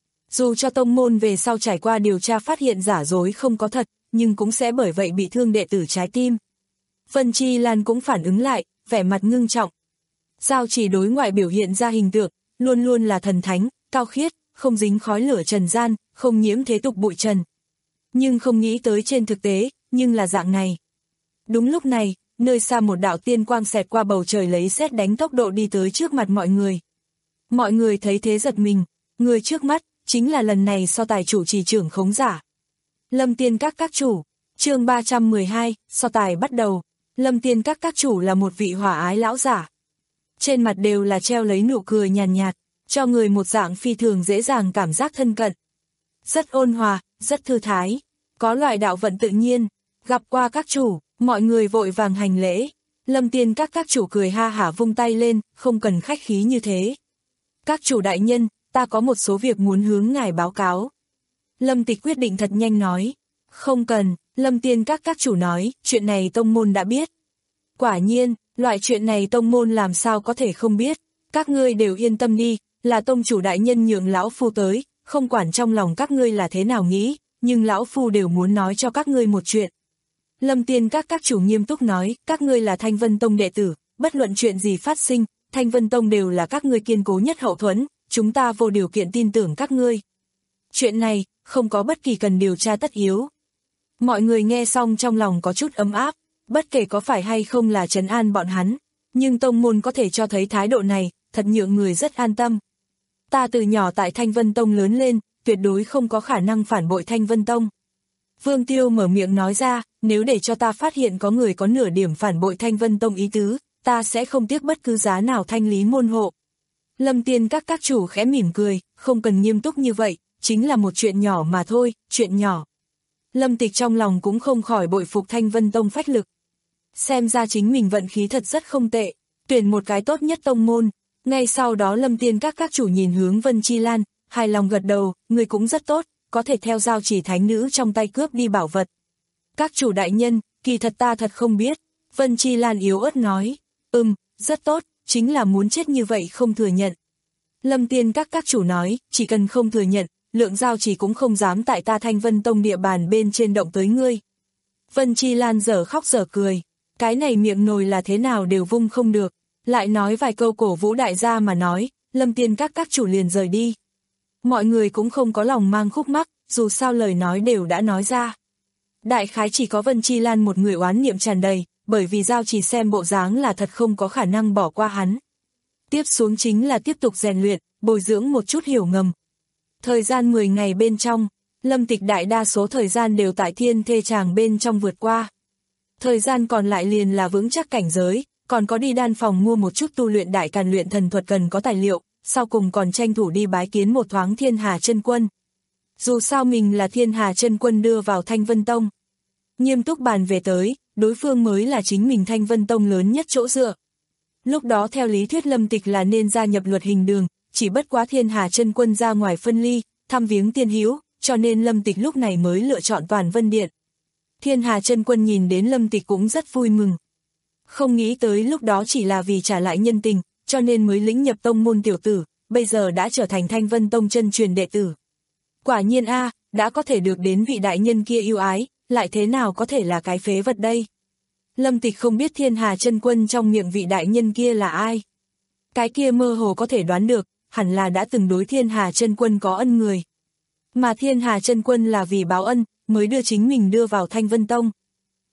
Dù cho tông môn về sau trải qua điều tra phát hiện giả dối không có thật, nhưng cũng sẽ bởi vậy bị thương đệ tử trái tim. Vân Chi Lan cũng phản ứng lại, vẻ mặt ngưng trọng. Giao Chỉ đối ngoại biểu hiện ra hình tượng, luôn luôn là thần thánh, cao khiết, không dính khói lửa trần gian, không nhiễm thế tục bụi trần. Nhưng không nghĩ tới trên thực tế, nhưng là dạng này. Đúng lúc này, nơi xa một đạo tiên quang xẹt qua bầu trời lấy sét đánh tốc độ đi tới trước mặt mọi người. Mọi người thấy thế giật mình, người trước mắt, chính là lần này so tài chủ trì trưởng khống giả. Lâm Tiên Các các chủ, chương ba trăm mười hai, so tài bắt đầu. Lâm Tiên Các các chủ là một vị hỏa ái lão giả. Trên mặt đều là treo lấy nụ cười nhàn nhạt, nhạt, cho người một dạng phi thường dễ dàng cảm giác thân cận. Rất ôn hòa, rất thư thái, có loại đạo vận tự nhiên. Gặp qua các chủ, mọi người vội vàng hành lễ. Lâm Tiên Các các chủ cười ha hả vung tay lên, không cần khách khí như thế. Các chủ đại nhân, ta có một số việc muốn hướng ngài báo cáo. Lâm Tịch quyết định thật nhanh nói. Không cần, Lâm Tiên Các các chủ nói, chuyện này tông môn đã biết. Quả nhiên, loại chuyện này tông môn làm sao có thể không biết. Các ngươi đều yên tâm đi, là tông chủ đại nhân nhượng lão phu tới, không quản trong lòng các ngươi là thế nào nghĩ, nhưng lão phu đều muốn nói cho các ngươi một chuyện. Lâm Tiên Các các chủ nghiêm túc nói, các ngươi là Thanh Vân Tông đệ tử, bất luận chuyện gì phát sinh, Thanh Vân Tông đều là các ngươi kiên cố nhất hậu thuẫn, chúng ta vô điều kiện tin tưởng các ngươi. Chuyện này, không có bất kỳ cần điều tra tất yếu. Mọi người nghe xong trong lòng có chút ấm áp, bất kể có phải hay không là trấn an bọn hắn, nhưng tông môn có thể cho thấy thái độ này, thật nhượng người rất an tâm. Ta từ nhỏ tại Thanh Vân Tông lớn lên, tuyệt đối không có khả năng phản bội Thanh Vân Tông. Vương Tiêu mở miệng nói ra, nếu để cho ta phát hiện có người có nửa điểm phản bội Thanh Vân Tông ý tứ, ta sẽ không tiếc bất cứ giá nào thanh lý môn hộ. Lâm Tiên Các các chủ khẽ mỉm cười, không cần nghiêm túc như vậy, chính là một chuyện nhỏ mà thôi, chuyện nhỏ. Lâm Tịch trong lòng cũng không khỏi bội phục Thanh Vân Tông phách lực. Xem ra chính mình vận khí thật rất không tệ, tuyển một cái tốt nhất tông môn. Ngay sau đó Lâm Tiên Các các chủ nhìn hướng Vân Chi Lan, hài lòng gật đầu, người cũng rất tốt, có thể theo Giao Chỉ thánh nữ trong tay cướp đi bảo vật. Các chủ đại nhân, kỳ thật ta thật không biết. Vân Chi Lan yếu ớt nói, ừm, rất tốt, chính là muốn chết như vậy không thừa nhận. Lâm Tiên Các các chủ nói, chỉ cần không thừa nhận, lượng Giao Chỉ cũng không dám tại ta Thanh Vân Tông địa bàn bên trên động tới ngươi. Vân Chi Lan dở khóc dở cười, cái này miệng nồi là thế nào đều vung không được, lại nói vài câu cổ vũ đại gia mà nói, Lâm Tiên Các các chủ liền rời đi. Mọi người cũng không có lòng mang khúc mắc, dù sao lời nói đều đã nói ra. Đại khái chỉ có Vân Chi Lan một người oán niệm tràn đầy, bởi vì Giao Chỉ xem bộ dáng là thật không có khả năng bỏ qua hắn. Tiếp xuống chính là tiếp tục rèn luyện, bồi dưỡng một chút hiểu ngầm. Thời gian mười ngày bên trong, Lâm Tịch đại đa số thời gian đều tại Thiên Thê Tràng bên trong vượt qua. Thời gian còn lại liền là vững chắc cảnh giới, còn có đi đan phòng mua một chút tu luyện đại càn luyện thần thuật cần có tài liệu, sau cùng còn tranh thủ đi bái kiến một thoáng Thiên Hà Chân Quân. Dù sao mình là Thiên Hà Chân Quân đưa vào Thanh Vân Tông. Nghiêm túc bàn về tới, đối phương mới là chính mình Thanh Vân Tông lớn nhất chỗ dựa. Lúc đó theo lý thuyết Lâm Tịch là nên gia nhập luật hình đường, chỉ bất quá Thiên Hà Chân Quân ra ngoài phân ly, thăm viếng tiên hữu, cho nên Lâm Tịch lúc này mới lựa chọn Toàn Vân Điện. Thiên Hà Chân Quân nhìn đến Lâm Tịch cũng rất vui mừng. Không nghĩ tới lúc đó chỉ là vì trả lại nhân tình, cho nên mới lĩnh nhập tông môn tiểu tử, bây giờ đã trở thành Thanh Vân Tông chân truyền đệ tử. Quả nhiên a, đã có thể được đến vị đại nhân kia yêu ái, lại thế nào có thể là cái phế vật đây? Lâm Tịch không biết Thiên Hà Chân Quân trong miệng vị đại nhân kia là ai. Cái kia mơ hồ có thể đoán được, hẳn là đã từng đối Thiên Hà Chân Quân có ân người. Mà Thiên Hà Chân Quân là vì báo ân, mới đưa chính mình đưa vào Thanh Vân Tông.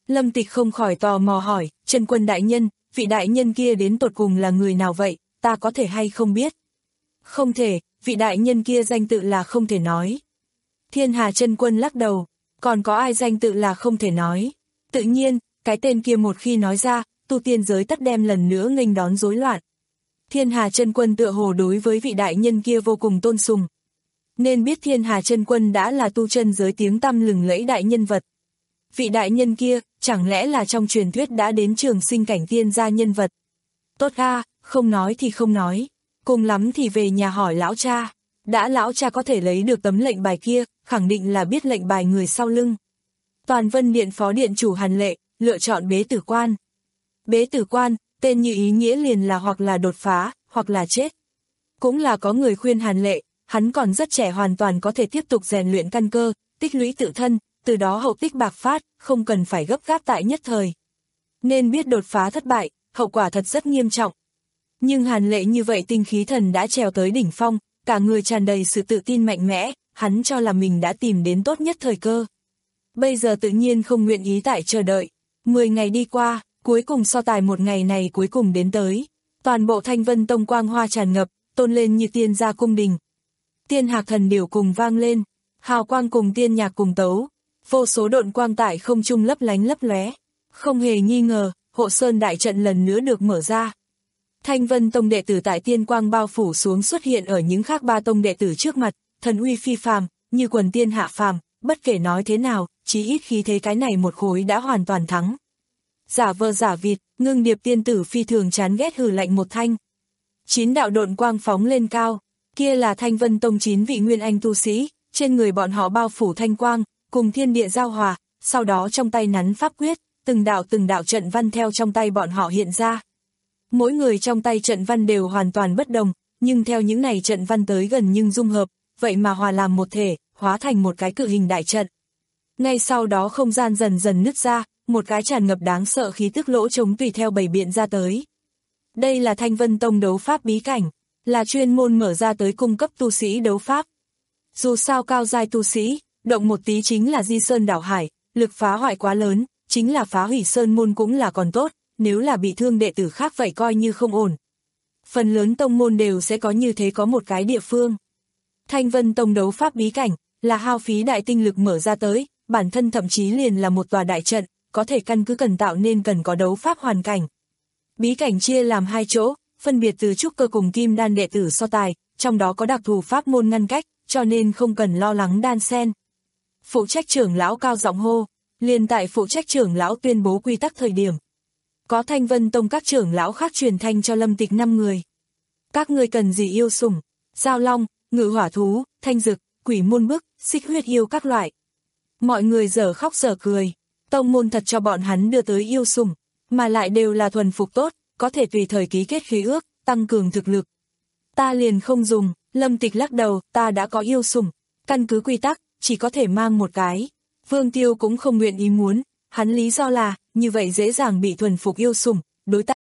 Lâm Tịch không khỏi tò mò hỏi, Chân Quân đại nhân, vị đại nhân kia đến tột cùng là người nào vậy, ta có thể hay không biết? Không thể, vị đại nhân kia danh tự là không thể nói. Thiên Hà Chân Quân lắc đầu, còn có ai danh tự là không thể nói? Tự nhiên, cái tên kia một khi nói ra, tu tiên giới tất đem lần nữa nghênh đón rối loạn. Thiên Hà Chân Quân tựa hồ đối với vị đại nhân kia vô cùng tôn sùng. Nên biết Thiên Hà Chân Quân đã là tu chân giới tiếng tăm lừng lẫy đại nhân vật. Vị đại nhân kia, chẳng lẽ là trong truyền thuyết đã đến trường sinh cảnh tiên gia nhân vật? Tốt a, không nói thì không nói, cùng lắm thì về nhà hỏi lão cha. Đã lão cha có thể lấy được tấm lệnh bài kia, khẳng định là biết lệnh bài người sau lưng. Toàn Vân Điện phó điện chủ Hàn Lệ, lựa chọn bế tử quan. Bế tử quan, tên như ý nghĩa liền là hoặc là đột phá, hoặc là chết. Cũng là có người khuyên Hàn Lệ, hắn còn rất trẻ hoàn toàn có thể tiếp tục rèn luyện căn cơ, tích lũy tự thân, từ đó hậu tích bạc phát, không cần phải gấp gáp tại nhất thời. Nên biết đột phá thất bại, hậu quả thật rất nghiêm trọng. Nhưng Hàn Lệ như vậy tinh khí thần đã trèo tới đỉnh phong, cả người tràn đầy sự tự tin mạnh mẽ, hắn cho là mình đã tìm đến tốt nhất thời cơ. Bây giờ tự nhiên không nguyện ý tại chờ đợi. Mười ngày đi qua, cuối cùng so tài một ngày này cuối cùng đến tới. Toàn bộ Thanh Vân Tông quang hoa tràn ngập, tôn lên như tiên gia cung đình. Tiên hạc thần điểu cùng vang lên, hào quang cùng tiên nhạc cùng tấu, vô số độn quang tại không trung lấp lánh lấp lóe. Không hề nghi ngờ, Hộ Sơn đại trận lần nữa được mở ra. Thanh Vân Tông đệ tử tại tiên quang bao phủ xuống xuất hiện ở những khác ba tông đệ tử trước mặt, thần uy phi phàm, như quần tiên hạ phàm, bất kể nói thế nào, chí ít khi thế cái này một khối đã hoàn toàn thắng. Giả vờ giả vịt, Ngưng Điệp tiên tử phi thường chán ghét hừ lạnh một thanh. Chín đạo độn quang phóng lên cao, kia là Thanh Vân Tông chín vị nguyên anh tu sĩ, trên người bọn họ bao phủ thanh quang, cùng thiên địa giao hòa, sau đó trong tay nắn pháp quyết, từng đạo từng đạo trận văn theo trong tay bọn họ hiện ra. Mỗi người trong tay trận văn đều hoàn toàn bất đồng, nhưng theo những này trận văn tới gần nhưng dung hợp, vậy mà hòa làm một thể, hóa thành một cái cự hình đại trận. Ngay sau đó không gian dần dần nứt ra, một cái tràn ngập đáng sợ khí tức lỗ trống tùy theo bày biện ra tới. Đây là Thanh Vân Tông đấu pháp bí cảnh, là chuyên môn mở ra tới cung cấp tu sĩ đấu pháp. Dù sao cao giai tu sĩ, động một tí chính là di sơn đảo hải, lực phá hoại quá lớn, chính là phá hủy sơn môn cũng là còn tốt, nếu là bị thương đệ tử khác vậy coi như không ổn. Phần lớn tông môn đều sẽ có như thế có một cái địa phương. Thanh Vân Tông đấu pháp bí cảnh, là hao phí đại tinh lực mở ra tới, bản thân thậm chí liền là một tòa đại trận, có thể căn cứ cần tạo nên cần có đấu pháp hoàn cảnh. Bí cảnh chia làm hai chỗ, phân biệt từ trúc cơ cùng kim đan đệ tử so tài, trong đó có đặc thù pháp môn ngăn cách, cho nên không cần lo lắng đan xen. Phụ trách trưởng lão cao giọng hô, liền tại phụ trách trưởng lão tuyên bố quy tắc thời điểm. Có Thanh Vân Tông các trưởng lão khác truyền thanh cho Lâm Tịch năm người. Các ngươi cần gì yêu sủng, giao long, ngự hỏa thú, thanh dực, quỷ môn bức, xích huyết yêu các loại. Mọi người dở khóc dở cười, tông môn thật cho bọn hắn đưa tới yêu sủng, mà lại đều là thuần phục tốt, có thể tùy thời ký kết khí ước, tăng cường thực lực. Ta liền không dùng, Lâm Tịch lắc đầu, ta đã có yêu sủng, căn cứ quy tắc, chỉ có thể mang một cái. Vương Tiêu cũng không nguyện ý muốn, hắn lý do là, như vậy dễ dàng bị thuần phục yêu sủng, đối tác.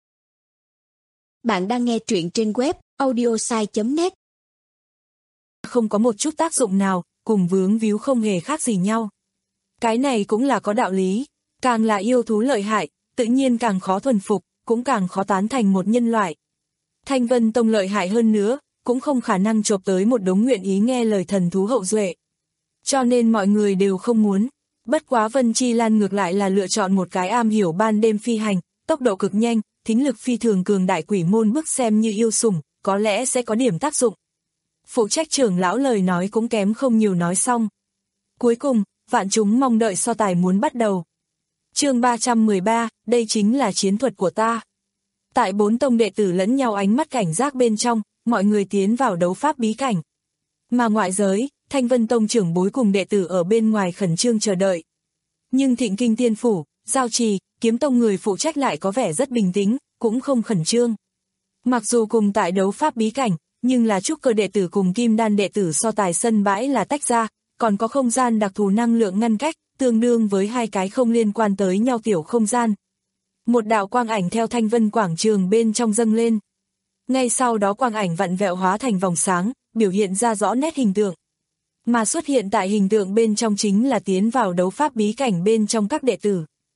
Bạn đang nghe truyện trên web audiosai chấm net. Không có một chút tác dụng nào, cùng vướng víu không hề khác gì nhau. Cái này cũng là có đạo lý, càng là yêu thú lợi hại, tự nhiên càng khó thuần phục, cũng càng khó tán thành một nhân loại. Thanh Vân Tông lợi hại hơn nữa, cũng không khả năng chộp tới một đống nguyện ý nghe lời thần thú hậu duệ. Cho nên mọi người đều không muốn. Bất quá Vân Chi Lan ngược lại là lựa chọn một cái am hiểu ban đêm phi hành, tốc độ cực nhanh, thính lực phi thường cường đại quỷ môn bức xem như yêu sủng, có lẽ sẽ có điểm tác dụng. Phụ trách trưởng lão lời nói cũng kém không nhiều nói xong. Cuối cùng, vạn chúng mong đợi so tài muốn bắt đầu. Chương ba trăm mười ba, đây chính là chiến thuật của ta. Tại bốn tông đệ tử lẫn nhau ánh mắt cảnh giác bên trong, mọi người tiến vào đấu pháp bí cảnh. Mà ngoại giới, Thanh Vân Tông trưởng bối cùng đệ tử ở bên ngoài khẩn trương chờ đợi. Nhưng Thịnh Kinh Tiên Phủ, Giao Trì, Kiếm Tông người phụ trách lại có vẻ rất bình tĩnh, cũng không khẩn trương. Mặc dù cùng tại đấu pháp bí cảnh, nhưng là trúc cơ đệ tử cùng kim đan đệ tử so tài sân bãi là tách ra, còn có không gian đặc thù năng lượng ngăn cách, tương đương với hai cái không liên quan tới nhau tiểu không gian. Một đạo quang ảnh theo Thanh Vân quảng trường bên trong dâng lên. Ngay sau đó quang ảnh vặn vẹo hóa thành vòng sáng, biểu hiện ra rõ nét hình tượng. Mà xuất hiện tại hình tượng bên trong chính là tiến vào đấu pháp bí cảnh bên trong các đệ tử.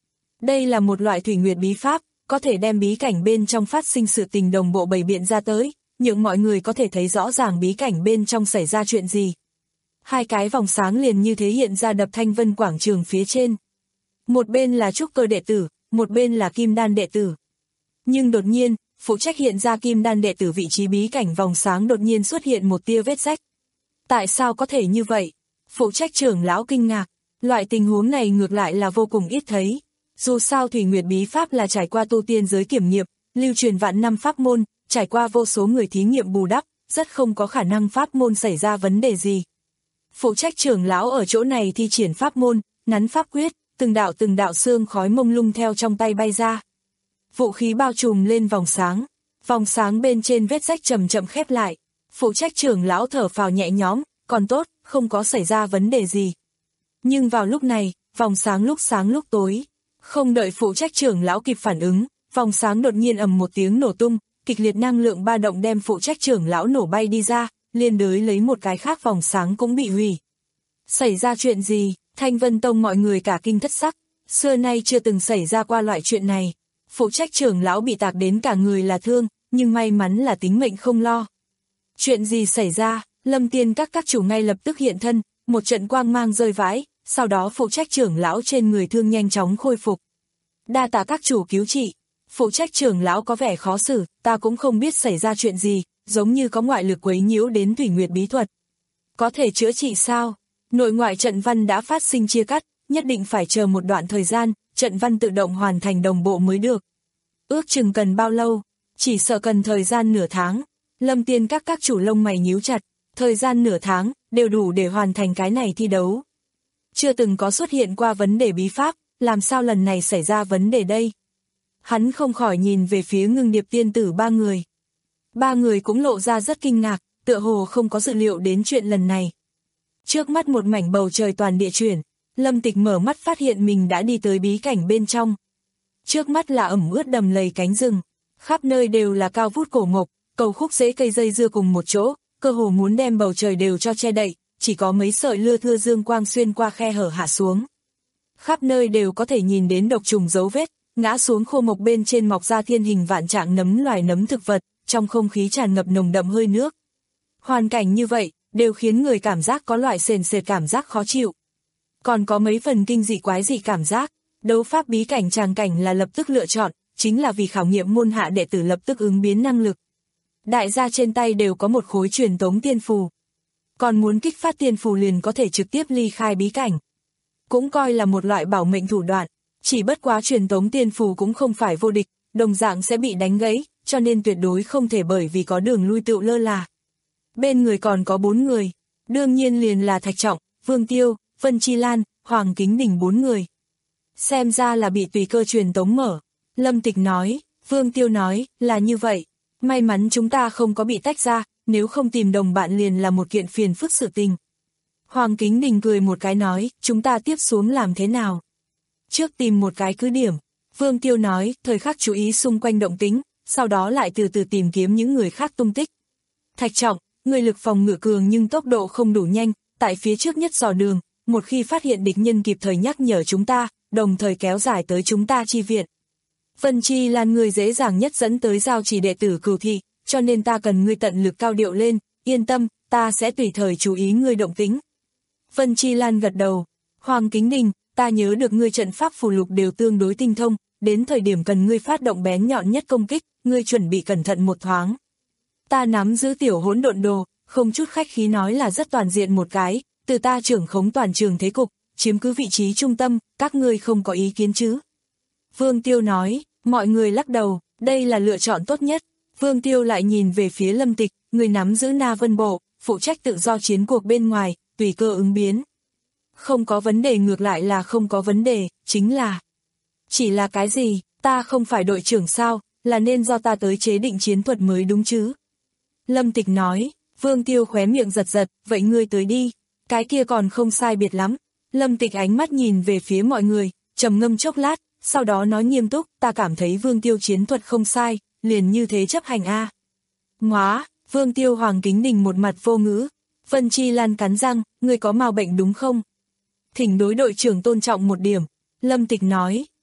Đây là một loại thủy nguyệt bí pháp, có thể đem bí cảnh bên trong phát sinh sự tình đồng bộ bày biện ra tới, nhưng mọi người có thể thấy rõ ràng bí cảnh bên trong xảy ra chuyện gì. Hai cái vòng sáng liền như thế hiện ra đập Thanh Vân quảng trường phía trên. Một bên là trúc cơ đệ tử, một bên là kim đan đệ tử. Nhưng đột nhiên, phụ trách hiện ra kim đan đệ tử vị trí bí cảnh vòng sáng đột nhiên xuất hiện một tia vết rách. Tại sao có thể như vậy? Phụ trách trưởng lão kinh ngạc, loại tình huống này ngược lại là vô cùng ít thấy. Dù sao thủy nguyệt bí pháp là trải qua tu tiên giới kiểm nghiệm, lưu truyền vạn năm pháp môn, trải qua vô số người thí nghiệm bù đắp, rất không có khả năng pháp môn xảy ra vấn đề gì. Phụ trách trưởng lão ở chỗ này thi triển pháp môn, nắn pháp quyết, từng đạo từng đạo sương khói mông lung theo trong tay bay ra. Vũ khí bao trùm lên vòng sáng, vòng sáng bên trên vết rách chậm chậm khép lại. Phụ trách trưởng lão thở phào nhẹ nhõm, còn tốt, không có xảy ra vấn đề gì. Nhưng vào lúc này, vòng sáng lúc sáng lúc tối, không đợi phụ trách trưởng lão kịp phản ứng, vòng sáng đột nhiên ầm một tiếng nổ tung, kịch liệt năng lượng ba động đem phụ trách trưởng lão nổ bay đi ra, liên đới lấy một cái khác vòng sáng cũng bị hủy. Xảy ra chuyện gì? Thanh Vân Tông mọi người cả kinh thất sắc, xưa nay chưa từng xảy ra qua loại chuyện này. Phụ trách trưởng lão bị tạc đến cả người là thương, nhưng may mắn là tính mệnh không lo. Chuyện gì xảy ra? Lâm Tiên các các chủ ngay lập tức hiện thân, một trận quang mang rơi vãi, sau đó phụ trách trưởng lão trên người thương nhanh chóng khôi phục. Đa tạ các chủ cứu trị. Phụ trách trưởng lão có vẻ khó xử, ta cũng không biết xảy ra chuyện gì, giống như có ngoại lực quấy nhiễu đến thủy nguyệt bí thuật. Có thể chữa trị sao? Nội ngoại trận văn đã phát sinh chia cắt, nhất định phải chờ một đoạn thời gian, trận văn tự động hoàn thành đồng bộ mới được. Ước chừng cần bao lâu? Chỉ sợ cần thời gian nửa tháng. Lâm Tiên các các chủ lông mày nhíu chặt, thời gian nửa tháng, đều đủ để hoàn thành cái này thi đấu. Chưa từng có xuất hiện qua vấn đề bí pháp, làm sao lần này xảy ra vấn đề đây? Hắn không khỏi nhìn về phía Ngưng Điệp tiên tử ba người. Ba người cũng lộ ra rất kinh ngạc, tựa hồ không có dự liệu đến chuyện lần này. Trước mắt một mảnh bầu trời toàn địa chuyển, Lâm Tịch mở mắt phát hiện mình đã đi tới bí cảnh bên trong. Trước mắt là ẩm ướt đầm lầy cánh rừng, khắp nơi đều là cao vút cổ mộc, cầu khúc rễ cây dây dưa cùng một chỗ, cơ hồ muốn đem bầu trời đều cho che đậy, chỉ có mấy sợi lưa thưa dương quang xuyên qua khe hở hạ xuống. Khắp nơi đều có thể nhìn đến độc trùng dấu vết, ngã xuống khô mộc bên trên mọc ra thiên hình vạn trạng nấm loài nấm thực vật, trong không khí tràn ngập nồng đậm hơi nước. Hoàn cảnh như vậy, đều khiến người cảm giác có loại sền sệt cảm giác khó chịu. Còn có mấy phần kinh dị quái dị cảm giác, đấu pháp bí cảnh tràng cảnh là lập tức lựa chọn, chính là vì khảo nghiệm môn hạ đệ tử lập tức ứng biến năng lực. Đại gia trên tay đều có một khối truyền tống tiên phù. Còn muốn kích phát tiên phù liền có thể trực tiếp ly khai bí cảnh. Cũng coi là một loại bảo mệnh thủ đoạn, chỉ bất quá truyền tống tiên phù cũng không phải vô địch, đồng dạng sẽ bị đánh gãy, cho nên tuyệt đối không thể bởi vì có đường lui tựu lơ là. Bên người còn có bốn người, đương nhiên liền là Thạch Trọng, Vương Tiêu, Vân Chi Lan, Hoàng Kính Đình bốn người. Xem ra là bị tùy cơ truyền tống mở. Lâm Tịch nói, Vương Tiêu nói, là như vậy. May mắn chúng ta không có bị tách ra, nếu không tìm đồng bạn liền là một kiện phiền phức sự tình. Hoàng Kính Đình cười một cái nói, chúng ta tiếp xuống làm thế nào? Trước tìm một cái cứ điểm. Vương Tiêu nói, thời khắc chú ý xung quanh động tĩnh, sau đó lại từ từ tìm kiếm những người khác tung tích. Thạch Trọng, người lực phòng ngự cường nhưng tốc độ không đủ nhanh, tại phía trước nhất dò đường, một khi phát hiện địch nhân kịp thời nhắc nhở chúng ta, đồng thời kéo dài tới chúng ta chi viện. Vân Chi Lan người dễ dàng nhất dẫn tới giao chỉ đệ tử Cửu Thị, cho nên ta cần ngươi tận lực cao điệu lên, yên tâm, ta sẽ tùy thời chú ý ngươi động tĩnh. Vân Chi Lan gật đầu, Hoàng Kính Đình, ta nhớ được ngươi trận pháp phù lục đều tương đối tinh thông, đến thời điểm cần ngươi phát động bén nhọn nhất công kích, ngươi chuẩn bị cẩn thận một thoáng. Ta nắm giữ tiểu hỗn độn đồ, không chút khách khí nói là rất toàn diện một cái, từ ta trưởng khống toàn trường thế cục, chiếm cứ vị trí trung tâm, các ngươi không có ý kiến chứ? Vương Tiêu nói, mọi người lắc đầu, đây là lựa chọn tốt nhất. Vương Tiêu lại nhìn về phía Lâm Tịch, người nắm giữ Na Vân Bộ, phụ trách tự do chiến cuộc bên ngoài, tùy cơ ứng biến. Không có vấn đề ngược lại là không có vấn đề, chính là... Chỉ là cái gì, ta không phải đội trưởng sao, là nên do ta tới chế định chiến thuật mới đúng chứ? Lâm Tịch nói, Vương Tiêu khóe miệng giật giật, vậy ngươi tới đi, cái kia còn không sai biệt lắm. Lâm Tịch ánh mắt nhìn về phía mọi người, trầm ngâm chốc lát, sau đó nói nghiêm túc, ta cảm thấy Vương Tiêu chiến thuật không sai, liền như thế chấp hành a. Ngoá, Vương Tiêu Hoàng Kính Đình một mặt vô ngữ. Vân Chi Lan cắn răng, ngươi có mào bệnh đúng không? Thỉnh đối đội trưởng tôn trọng một điểm. Lâm Tịch nói,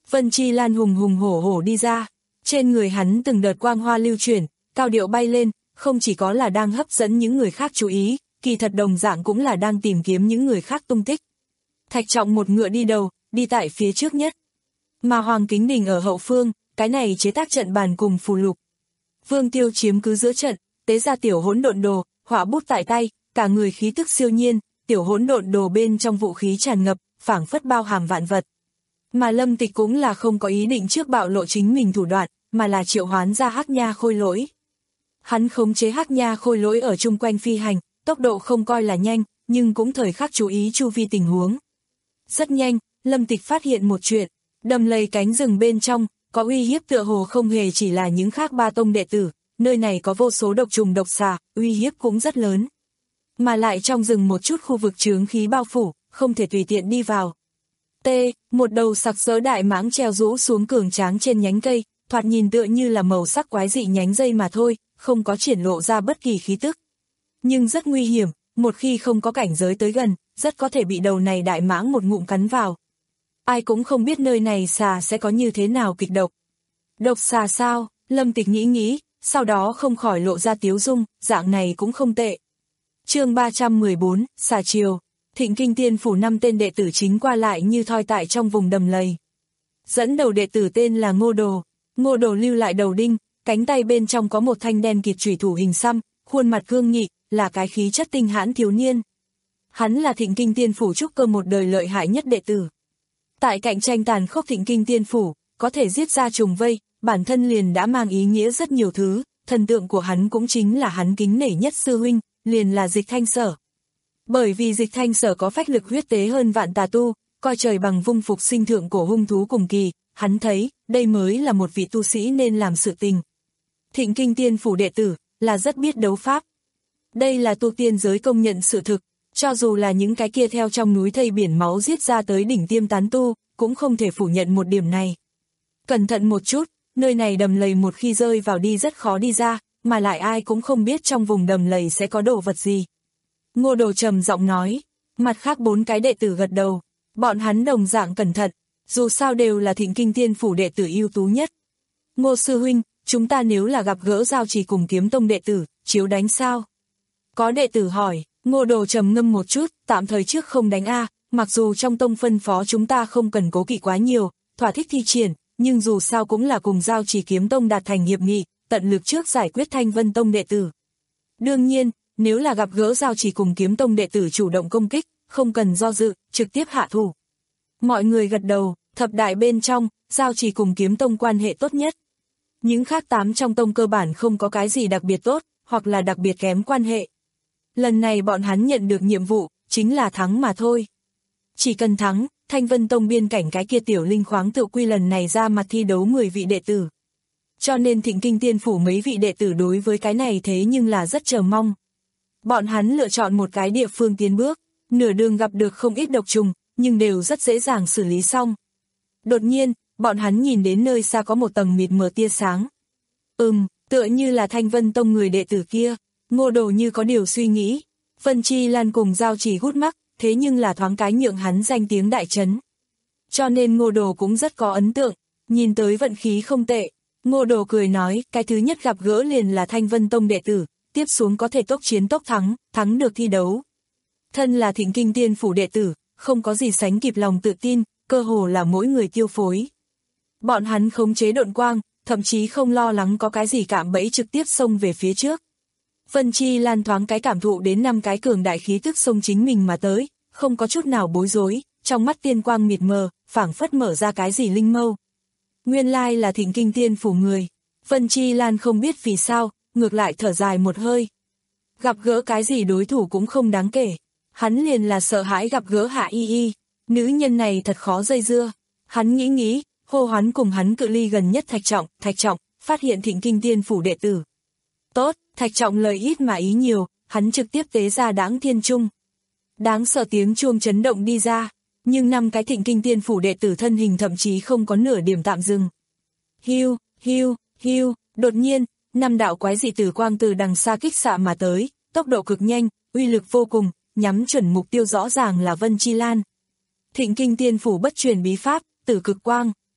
Vân Chi Lan hùng hùng hổ hổ đi ra, trên người hắn từng đợt quang hoa lưu chuyển, cao điệu bay lên, không chỉ có là đang hấp dẫn những người khác chú ý, kỳ thật đồng dạng cũng là đang tìm kiếm những người khác tung tích. Thạch Trọng một ngựa đi đầu, đi tại phía trước nhất. Mà Hoàng Kính Đình ở hậu phương, cái này chế tác trận bàn cùng phù lục. Vương Tiêu chiếm cứ giữa trận, tế ra tiểu hỗn độn đồ, họa bút tại tay, cả người khí tức siêu nhiên, tiểu hỗn độn đồ bên trong vũ khí tràn ngập, phảng phất bao hàm vạn vật. Mà Lâm Tịch cũng là không có ý định trước bạo lộ chính mình thủ đoạn, mà là triệu hoán ra Hắc Nha Khôi Lỗi. Hắn khống chế Hắc Nha Khôi Lỗi ở chung quanh phi hành, tốc độ không coi là nhanh, nhưng cũng thời khắc chú ý chu vi tình huống. Rất nhanh, Lâm Tịch phát hiện một chuyện, đầm lầy cánh rừng bên trong, có uy hiếp tựa hồ không hề chỉ là những khác ba tông đệ tử, nơi này có vô số độc trùng độc xà, uy hiếp cũng rất lớn. Mà lại trong rừng một chút khu vực chướng khí bao phủ, không thể tùy tiện đi vào. T, một đầu sặc sỡ đại mãng treo rũ xuống cường tráng trên nhánh cây, thoạt nhìn tựa như là màu sắc quái dị nhánh dây mà thôi, không có triển lộ ra bất kỳ khí tức. Nhưng rất nguy hiểm, một khi không có cảnh giới tới gần, rất có thể bị đầu này đại mãng một ngụm cắn vào. Ai cũng không biết nơi này xà sẽ có như thế nào kịch độc. Độc xà sao? Lâm Tịch nghĩ nghĩ, sau đó không khỏi lộ ra tiếu dung, dạng này cũng không tệ. Chương ba trăm mười bốn, xà triều. Thịnh Kinh Tiên phủ năm tên đệ tử chính qua lại như thoi tại trong vùng đầm lầy. Dẫn đầu đệ tử tên là Ngô Đồ. Ngô Đồ lưu lại đầu đinh, cánh tay bên trong có một thanh đen kịt chủy thủ hình xăm, khuôn mặt cương nghị, là cái khí chất tinh hãn thiếu niên. Hắn là Thịnh Kinh Tiên phủ trúc cơ một đời lợi hại nhất đệ tử. Tại cạnh tranh tàn khốc Thịnh Kinh Tiên phủ, có thể giết ra trùng vây, bản thân liền đã mang ý nghĩa rất nhiều thứ, thần tượng của hắn cũng chính là hắn kính nể nhất sư huynh, liền là Dịch Thanh Sở. Bởi vì Dịch Thanh Sở có phách lực huyết tế hơn vạn tà tu, coi trời bằng vung phục sinh thượng cổ hung thú cùng kỳ, hắn thấy, đây mới là một vị tu sĩ nên làm sự tình. Thịnh Kinh Tiên phủ đệ tử, là rất biết đấu pháp. Đây là tu tiên giới công nhận sự thực, cho dù là những cái kia theo trong núi thây biển máu giết ra tới đỉnh tiêm tán tu, cũng không thể phủ nhận một điểm này. Cẩn thận một chút, nơi này đầm lầy một khi rơi vào đi rất khó đi ra, mà lại ai cũng không biết trong vùng đầm lầy sẽ có đồ vật gì. Ngô Đồ trầm giọng nói, mặt khác bốn cái đệ tử gật đầu, bọn hắn đồng dạng cẩn thận, dù sao đều là Thịnh Kinh Tiên phủ đệ tử ưu tú nhất. Ngô sư huynh, chúng ta nếu là gặp gỡ giao trì cùng kiếm tông đệ tử, chiếu đánh sao? Có đệ tử hỏi, Ngô Đồ trầm ngâm một chút, tạm thời trước không đánh a, mặc dù trong tông phân phó chúng ta không cần cố kỵ quá nhiều, thỏa thích thi triển, nhưng dù sao cũng là cùng giao trì kiếm tông đạt thành hiệp nghị, tận lực trước giải quyết Thanh Vân tông đệ tử. Đương nhiên, nếu là gặp gỡ giao trì cùng kiếm tông đệ tử chủ động công kích, không cần do dự, trực tiếp hạ thủ. Mọi người gật đầu, thập đại bên trong, giao trì cùng kiếm tông quan hệ tốt nhất. Những khác tám trong tông cơ bản không có cái gì đặc biệt tốt, hoặc là đặc biệt kém quan hệ. Lần này bọn hắn nhận được nhiệm vụ, chính là thắng mà thôi. Chỉ cần thắng, Thanh Vân tông biên cảnh cái kia tiểu linh khoáng tự quy lần này ra mặt thi đấu mười vị đệ tử. Cho nên Thịnh Kinh Tiên phủ mấy vị đệ tử đối với cái này thế nhưng là rất chờ mong. Bọn hắn lựa chọn một cái địa phương tiến bước, nửa đường gặp được không ít độc trùng, nhưng đều rất dễ dàng xử lý xong. Đột nhiên, bọn hắn nhìn đến nơi xa có một tầng mịt mờ tia sáng. Ừm, tựa như là Thanh Vân tông người đệ tử kia. Ngô Đồ như có điều suy nghĩ. Vân Chi Lan cùng giao chỉ hút mắc, thế nhưng là thoáng cái nhượng hắn danh tiếng đại trấn. Cho nên Ngô Đồ cũng rất có ấn tượng, nhìn tới vận khí không tệ. Ngô Đồ cười nói, cái thứ nhất gặp gỡ liền là Thanh Vân tông đệ tử, tiếp xuống có thể tốc chiến tốc thắng, thắng được thi đấu. Thân là Thịnh Kinh Tiên phủ đệ tử, không có gì sánh kịp lòng tự tin, cơ hồ là mỗi người tiêu phối. Bọn hắn khống chế độn quang, thậm chí không lo lắng có cái gì cạm bẫy trực tiếp xông về phía trước. Vân Chi Lan thoáng cái cảm thụ đến năm cái cường đại khí tức xông chính mình mà tới, không có chút nào bối rối, trong mắt tiên quang mịt mờ, phảng phất mở ra cái gì linh mâu. Nguyên lai là Thịnh Kinh Tiên phủ người. Vân Chi Lan không biết vì sao, ngược lại thở dài một hơi. Gặp gỡ cái gì đối thủ cũng không đáng kể. Hắn liền là sợ hãi gặp gỡ Hạ Y Y. Nữ nhân này thật khó dây dưa. Hắn nghĩ nghĩ, hô hoán cùng hắn cự ly gần nhất Thạch Trọng, Thạch Trọng, phát hiện Thịnh Kinh Tiên phủ đệ tử. Tốt, Thạch Trọng lời ít mà ý nhiều, hắn trực tiếp tế ra Đãng Thiên Trung. Đáng sợ tiếng chuông chấn động đi ra, nhưng năm cái Thịnh Kinh Tiên phủ đệ tử thân hình thậm chí không có nửa điểm tạm dừng. Hiu, hiu, hiu, đột nhiên, năm đạo quái dị tử quang từ đằng xa kích xạ mà tới, tốc độ cực nhanh, uy lực vô cùng, nhắm chuẩn mục tiêu rõ ràng là Vân Chi Lan. Thịnh Kinh Tiên phủ bất truyền bí pháp, tử cực quang.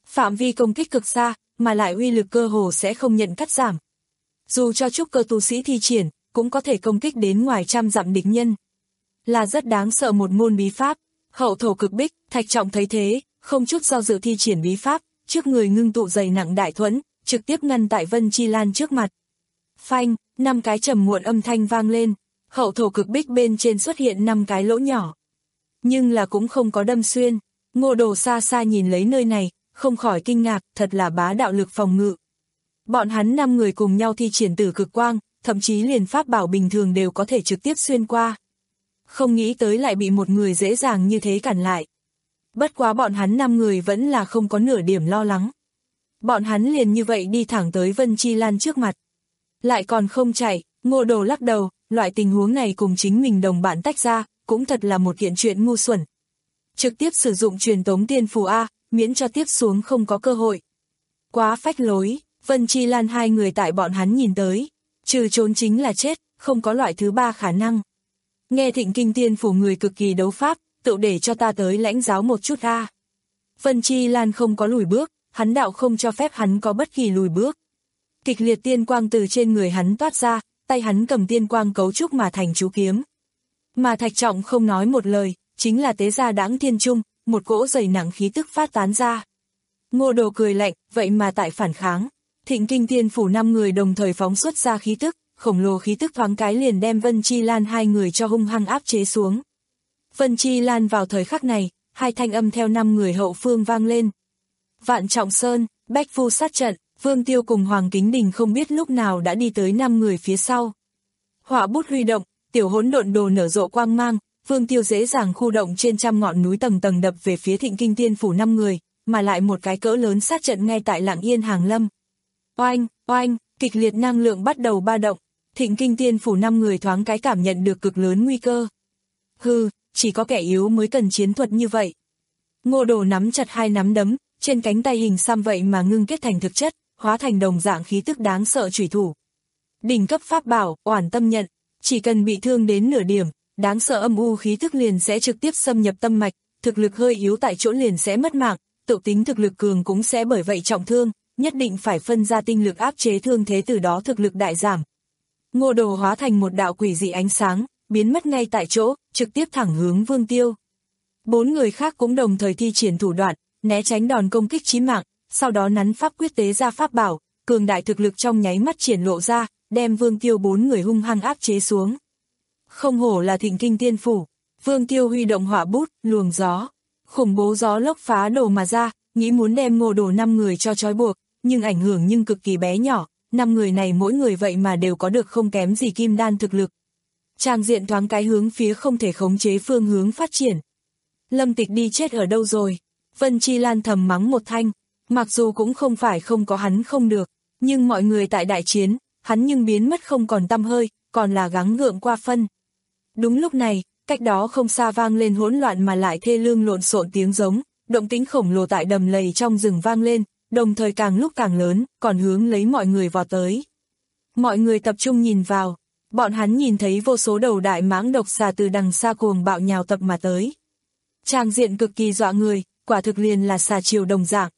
Phạm vi công kích cực xa, mà lại uy lực cơ hồ sẽ không nhận cắt giảm. Dù cho trúc cơ tu sĩ thi triển, cũng có thể công kích đến ngoài trăm dặm địch nhân. Là rất đáng sợ một môn bí pháp. Hậu thổ cực bích, Thạch Trọng thấy thế, không chút do dự thi triển bí pháp, trước người ngưng tụ dày nặng đại thuẫn, trực tiếp ngăn tại Vân Chi Lan trước mặt. Phanh, năm cái trầm muộn âm thanh vang lên, hậu thổ cực bích bên trên xuất hiện năm cái lỗ nhỏ. Nhưng là cũng không có đâm xuyên. Ngô Đồ xa xa nhìn lấy nơi này, không khỏi kinh ngạc, thật là bá đạo lực phòng ngự. Bọn hắn năm người cùng nhau thi triển tử cực quang, thậm chí liền pháp bảo bình thường đều có thể trực tiếp xuyên qua. Không nghĩ tới lại bị một người dễ dàng như thế cản lại. Bất quá bọn hắn năm người vẫn là không có nửa điểm lo lắng. Bọn hắn liền như vậy đi thẳng tới Vân Chi Lan trước mặt. Lại còn không chạy, Ngô Đồ lắc đầu, loại tình huống này cùng chính mình đồng bạn tách ra, cũng thật là một kiện chuyện ngu xuẩn. Trực tiếp sử dụng truyền tống tiên phù A, miễn cho tiếp xuống không có cơ hội. Quá phách lối, Vân Chi Lan hai người tại bọn hắn nhìn tới, trừ trốn chính là chết, không có loại thứ ba khả năng. Nghe Thịnh Kinh Tiên phủ người cực kỳ đấu pháp, tự để cho ta tới lãnh giáo một chút A. Vân Chi Lan không có lùi bước, hắn đạo không cho phép hắn có bất kỳ lùi bước. Kịch liệt tiên quang từ trên người hắn toát ra, tay hắn cầm tiên quang cấu trúc mà thành chú kiếm. Mà Thạch Trọng không nói một lời, chính là tế ra đãng thiên trung, một cỗ dày nặng khí tức phát tán ra. Ngô Đồ cười lạnh, vậy mà tại phản kháng. Thịnh Kinh Tiên phủ năm người đồng thời phóng xuất ra khí tức, khổng lồ khí tức thoáng cái liền đem Vân Chi Lan hai người cho hung hăng áp chế xuống. Vân Chi Lan vào thời khắc này, hai thanh âm theo năm người hậu phương vang lên. Vạn Trọng Sơn, Bách Phu sát trận, Vương Tiêu cùng Hoàng Kính Đình không biết lúc nào đã đi tới năm người phía sau. Hỏa bút huy động, tiểu hỗn độn đồ nở rộ quang mang, Vương Tiêu dễ dàng khu động trên trăm ngọn núi tầng tầng đập về phía Thịnh Kinh Tiên phủ năm người, mà lại một cái cỡ lớn sát trận ngay tại Lạng Yên Hàng Lâm. Oanh, oanh, kịch liệt năng lượng bắt đầu ba động, Thịnh Kinh Tiên phủ năm người thoáng cái cảm nhận được cực lớn nguy cơ. Hừ, chỉ có kẻ yếu mới cần chiến thuật như vậy. Ngô Đồ nắm chặt hai nắm đấm, trên cánh tay hình xăm vậy mà ngưng kết thành thực chất, hóa thành đồng dạng khí tức đáng sợ chủy thủ. Đỉnh cấp pháp bảo, Oản Tâm Nhận, chỉ cần bị thương đến nửa điểm, đáng sợ âm u khí tức liền sẽ trực tiếp xâm nhập tâm mạch, thực lực hơi yếu tại chỗ liền sẽ mất mạng, tự tính thực lực cường cũng sẽ bởi vậy trọng thương, nhất định phải phân ra tinh lực áp chế thương thế, từ đó thực lực đại giảm. Ngô Đồ hóa thành một đạo quỷ dị ánh sáng, biến mất ngay tại chỗ, trực tiếp thẳng hướng Vương Tiêu. Bốn người khác cũng đồng thời thi triển thủ đoạn, né tránh đòn công kích chí mạng, sau đó nắn pháp quyết tế ra pháp bảo, cường đại thực lực trong nháy mắt triển lộ ra, đem Vương Tiêu bốn người hung hăng áp chế xuống. Không hổ là Thịnh Kinh Tiên phủ, Vương Tiêu huy động hỏa bút, luồng gió, khủng bố gió lốc phá đổ mà ra, nghĩ muốn đem Ngô Đồ năm người cho trói buộc, nhưng ảnh hưởng nhưng cực kỳ bé nhỏ, năm người này mỗi người vậy mà đều có được không kém gì kim đan thực lực. Tràng diện thoáng cái hướng phía không thể khống chế phương hướng phát triển. Lâm Tịch đi chết ở đâu rồi? Vân Chi Lan thầm mắng một thanh, mặc dù cũng không phải không có hắn không được, nhưng mọi người tại đại chiến, hắn nhưng biến mất không còn tăm hơi, còn là gắng gượng qua phân. Đúng lúc này, cách đó không xa vang lên hỗn loạn mà lại thê lương lộn xộn tiếng giống, động tĩnh khổng lồ tại đầm lầy trong rừng vang lên, đồng thời càng lúc càng lớn, còn hướng lấy mọi người vọt tới. Mọi người tập trung nhìn vào, bọn hắn nhìn thấy vô số đầu đại mãng độc xà từ đằng xa cuồng bạo nhào tập mà tới. Tràng diện cực kỳ dọa người, quả thực liền là xà triều đồng dạng.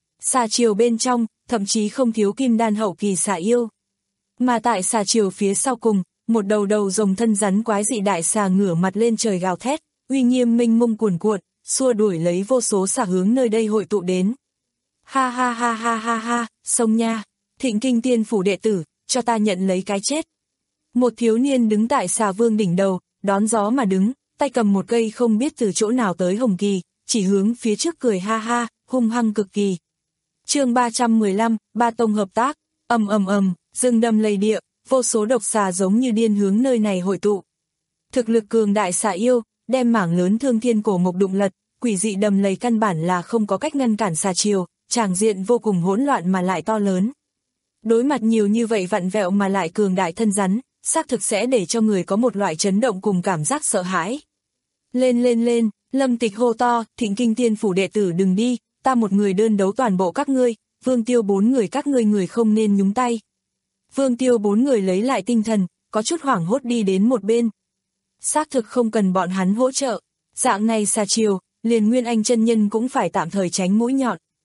Xà triều bên trong, thậm chí không thiếu kim đan hậu kỳ xà yêu. Mà tại xà triều phía sau cùng, một đầu đầu rồng thân rắn quái dị đại xà ngửa mặt lên trời gào thét, uy nghiêm mênh mông cuồn cuộn, xua đuổi lấy vô số xà hướng nơi đây hội tụ đến. Ha ha ha ha ha ha, sông nha, Thịnh Kinh Tiên phủ đệ tử, cho ta nhận lấy cái chết. Một thiếu niên đứng tại xà vương đỉnh đầu, đón gió mà đứng, tay cầm một cây không biết từ chỗ nào tới hồng kỳ, chỉ hướng phía trước cười ha ha, hung hăng cực kỳ. Chương ba trăm mười lăm, Ba tông hợp tác, ầm ầm ầm, rừng đầm lầy địa, vô số độc xà giống như điên hướng nơi này hội tụ. Thực lực cường đại xà yêu, đem mảng lớn thương thiên cổ mộc đụng lật, quỷ dị đầm lầy căn bản là không có cách ngăn cản xà triều, tràng diện vô cùng hỗn loạn mà lại to lớn. Đối mặt nhiều như vậy vặn vẹo mà lại cường đại thân rắn, xác thực sẽ để cho người có một loại chấn động cùng cảm giác sợ hãi. Lên lên lên, Lâm Tịch hô to, Thịnh Kinh Tiên phủ đệ tử đừng đi, ta một người đơn đấu toàn bộ các ngươi, Vương Tiêu bốn người các ngươi người không nên nhúng tay. Vương Tiêu bốn người lấy lại tinh thần, có chút hoảng hốt đi đến một bên. Xác thực không cần bọn hắn hỗ trợ, dạng này xà triều, liền Nguyên Anh chân nhân cũng phải tạm thời tránh mũi nhọn.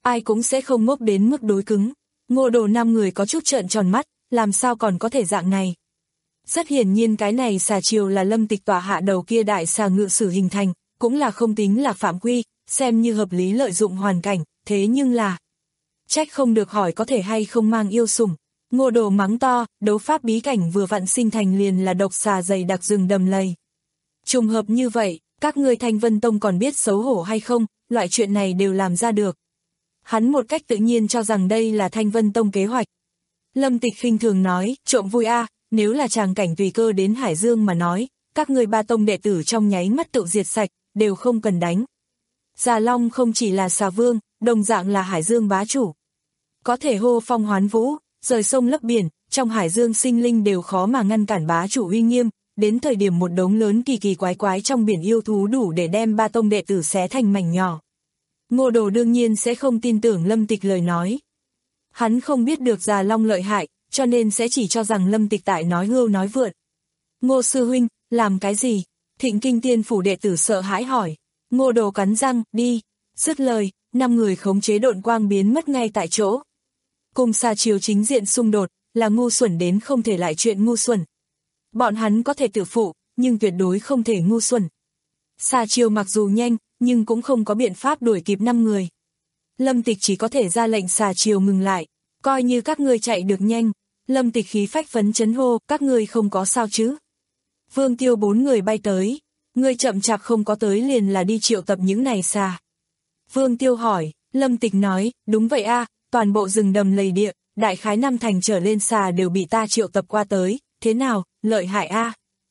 ai cũng sẽ không ngốc đến mức đối cứng. Ngô Đồ năm người có chút trợn tròn mắt, làm sao còn có thể dạng này. Rất hiển nhiên cái này xà chiều là Lâm Tịch tọa hạ đầu kia đại xà ngự sử hình thành, cũng là không tính là phạm quy, xem như hợp lý lợi dụng hoàn cảnh, thế nhưng là... Trách không được hỏi có thể hay không mang yêu sủng. Ngô Đồ mắng to, đấu pháp bí cảnh vừa vặn sinh thành liền là độc xà dày đặc rừng đầm lầy. Trùng hợp như vậy, các ngươi Thanh Vân Tông còn biết xấu hổ hay không, loại chuyện này đều làm ra được. Hắn một cách tự nhiên cho rằng đây là Thanh Vân Tông kế hoạch. Lâm Tịch khinh thường nói, trộm vui a, nếu là tràng cảnh tùy cơ đến Hải Dương mà nói, các ngươi ba tông đệ tử trong nháy mắt tự diệt sạch, đều không cần đánh. Già Long không chỉ là xà vương, đồng dạng là Hải Dương bá chủ. Có thể hô phong hoán vũ, rời sông lấp biển, trong Hải Dương sinh linh đều khó mà ngăn cản bá chủ uy nghiêm, đến thời điểm một đống lớn kỳ kỳ quái quái trong biển yêu thú đủ để đem ba tông đệ tử xé thành mảnh nhỏ. Ngô Đồ đương nhiên sẽ không tin tưởng Lâm Tịch lời nói. Hắn không biết được Già Long lợi hại, cho nên sẽ chỉ cho rằng Lâm Tịch tại nói hưu nói vượn. Ngô sư huynh, làm cái gì? Thịnh Kinh Tiên phủ đệ tử sợ hãi hỏi. Ngô Đồ cắn răng, đi. Dứt lời, năm người khống chế độn quang biến mất ngay tại chỗ. Cùng xà chiều chính diện xung đột, là ngu xuẩn đến không thể lại chuyện ngu xuẩn. Bọn hắn có thể tự phụ, nhưng tuyệt đối không thể ngu xuẩn. Xà chiều mặc dù nhanh, nhưng cũng không có biện pháp đuổi kịp năm người. Lâm Tịch chỉ có thể ra lệnh xà chiều ngừng lại, coi như các ngươi chạy được nhanh. Lâm Tịch khí phách phấn chấn hô, các ngươi không có sao chứ? Vương Tiêu bốn người bay tới, ngươi chậm chạp không có tới liền là đi triệu tập những này xà. Vương Tiêu hỏi, Lâm Tịch nói, đúng vậy a, toàn bộ rừng đầm lầy địa, đại khái năm thành trở lên xà đều bị ta triệu tập qua tới, thế nào, lợi hại a?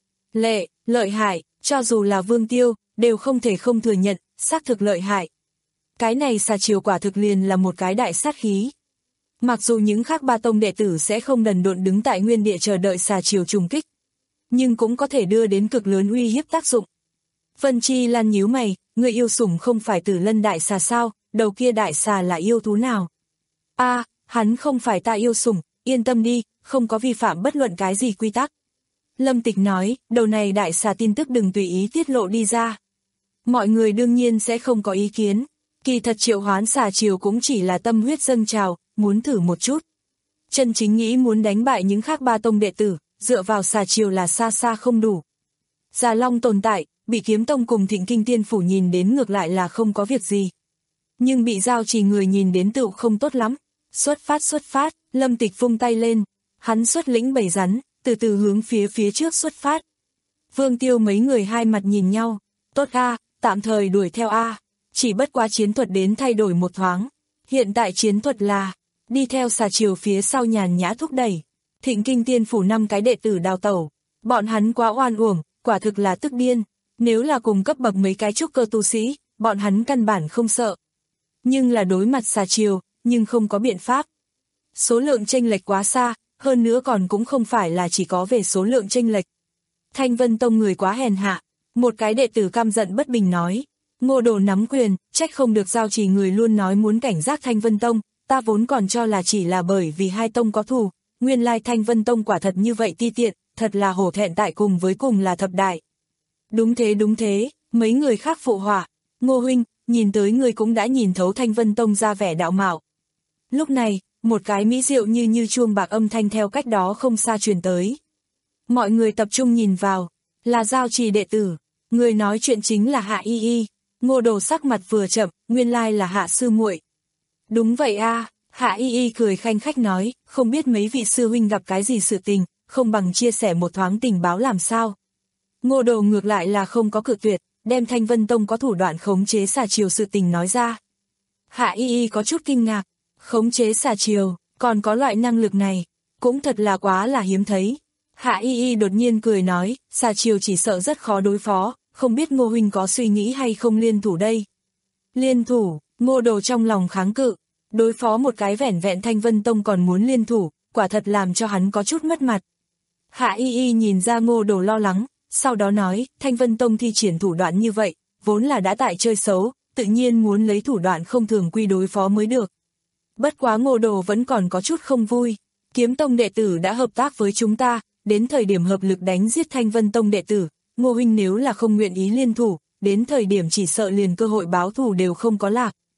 Lệ, lợi hại, cho dù là Vương Tiêu, đều không thể không thừa nhận, xác thực lợi hại. Cái này xà chiều quả thực liền là một cái đại sát khí. Mặc dù những khác ba tông đệ tử sẽ không đần độn đứng tại nguyên địa chờ đợi xà chiều trùng kích, nhưng cũng có thể đưa đến cực lớn uy hiếp tác dụng. Vân Chi Lan nhíu mày, người yêu sủng không phải Tử Lân đại xà sao, đầu kia đại xà là yêu thú nào? A, à, hắn không phải ta yêu sủng, yên tâm đi, không có vi phạm bất luận cái gì quy tắc. Lâm Tịch nói, đầu này đại xà tin tức đừng tùy ý tiết lộ đi ra. Mọi người đương nhiên sẽ không có ý kiến. Kỳ thật triệu hoán xà chiều cũng chỉ là tâm huyết dâng trào, muốn thử một chút. Chân chính nghĩ muốn đánh bại những khác ba tông đệ tử, dựa vào xà chiều là xa xa không đủ. Già Long tồn tại, bị Kiếm Tông cùng Thịnh Kinh Tiên phủ nhìn đến ngược lại là không có việc gì. Nhưng bị giao trì người nhìn đến tựu không tốt lắm. Xuất phát xuất phát, Lâm Tịch vung tay lên. Hắn xuất lĩnh bầy rắn, từ từ hướng phía phía trước xuất phát. Vương Tiêu mấy người hai mặt nhìn nhau. Tốt a, tạm thời đuổi theo a. Chỉ bất quá chiến thuật đến thay đổi một thoáng. Hiện tại chiến thuật là đi theo xà chiều phía sau nhàn nhã thúc đẩy. Thịnh Kinh Tiên phủ năm cái đệ tử đào tẩu. Bọn hắn quá oan uổng, quả thực là tức điên. Nếu là cùng cấp bậc mấy cái trúc cơ tu sĩ, bọn hắn căn bản không sợ. Nhưng là đối mặt xà chiều, nhưng không có biện pháp. Số lượng chênh lệch quá xa, hơn nữa còn cũng không phải là chỉ có về số lượng chênh lệch. Thanh Vân Tông người quá hèn hạ, một cái đệ tử căm giận bất bình nói. Ngô Đồ nắm quyền, trách không được giao trì người luôn nói muốn cảnh giác Thanh Vân Tông, ta vốn còn cho là chỉ là bởi vì hai tông có thù, nguyên lai Thanh Vân Tông quả thật như vậy ti tiện, thật là hổ thẹn tại cùng với cùng là thập đại. Đúng thế đúng thế, mấy người khác phụ họa, Ngô huynh, nhìn tới người cũng đã nhìn thấu Thanh Vân Tông ra vẻ đạo mạo. Lúc này, một cái mỹ diệu như như chuông bạc âm thanh theo cách đó không xa truyền tới. Mọi người tập trung nhìn vào, là giao trì đệ tử, người nói chuyện chính là Hạ Y Y. Ngô Đồ sắc mặt vừa chậm, nguyên lai là Hạ sư muội. Đúng vậy a, Hạ Y Y cười khanh khách nói, không biết mấy vị sư huynh gặp cái gì sự tình, không bằng chia sẻ một thoáng tình báo làm sao. Ngô Đồ ngược lại là không có cự tuyệt, đem Thanh Vân Tông có thủ đoạn khống chế xà chiều sự tình nói ra. Hạ Y Y có chút kinh ngạc, khống chế xà chiều, còn có loại năng lực này, cũng thật là quá là hiếm thấy. Hạ Y Y đột nhiên cười nói, xà chiều chỉ sợ rất khó đối phó, không biết Ngô huynh có suy nghĩ hay không liên thủ đây. Liên thủ, Ngô Đồ trong lòng kháng cự, đối phó một cái vẻn vẹn Thanh Vân Tông còn muốn liên thủ, quả thật làm cho hắn có chút mất mặt. Hạ Y Y nhìn ra Ngô Đồ lo lắng, sau đó nói, Thanh Vân Tông thi triển thủ đoạn như vậy, vốn là đã tại chơi xấu, tự nhiên muốn lấy thủ đoạn không thường quy đối phó mới được. Bất quá Ngô Đồ vẫn còn có chút không vui, Kiếm Tông đệ tử đã hợp tác với chúng ta, đến thời điểm hợp lực đánh giết Thanh Vân Tông đệ tử, Ngô huynh nếu là không nguyện ý liên thủ, đến thời điểm chỉ sợ liền cơ hội báo thù đều không có lạc.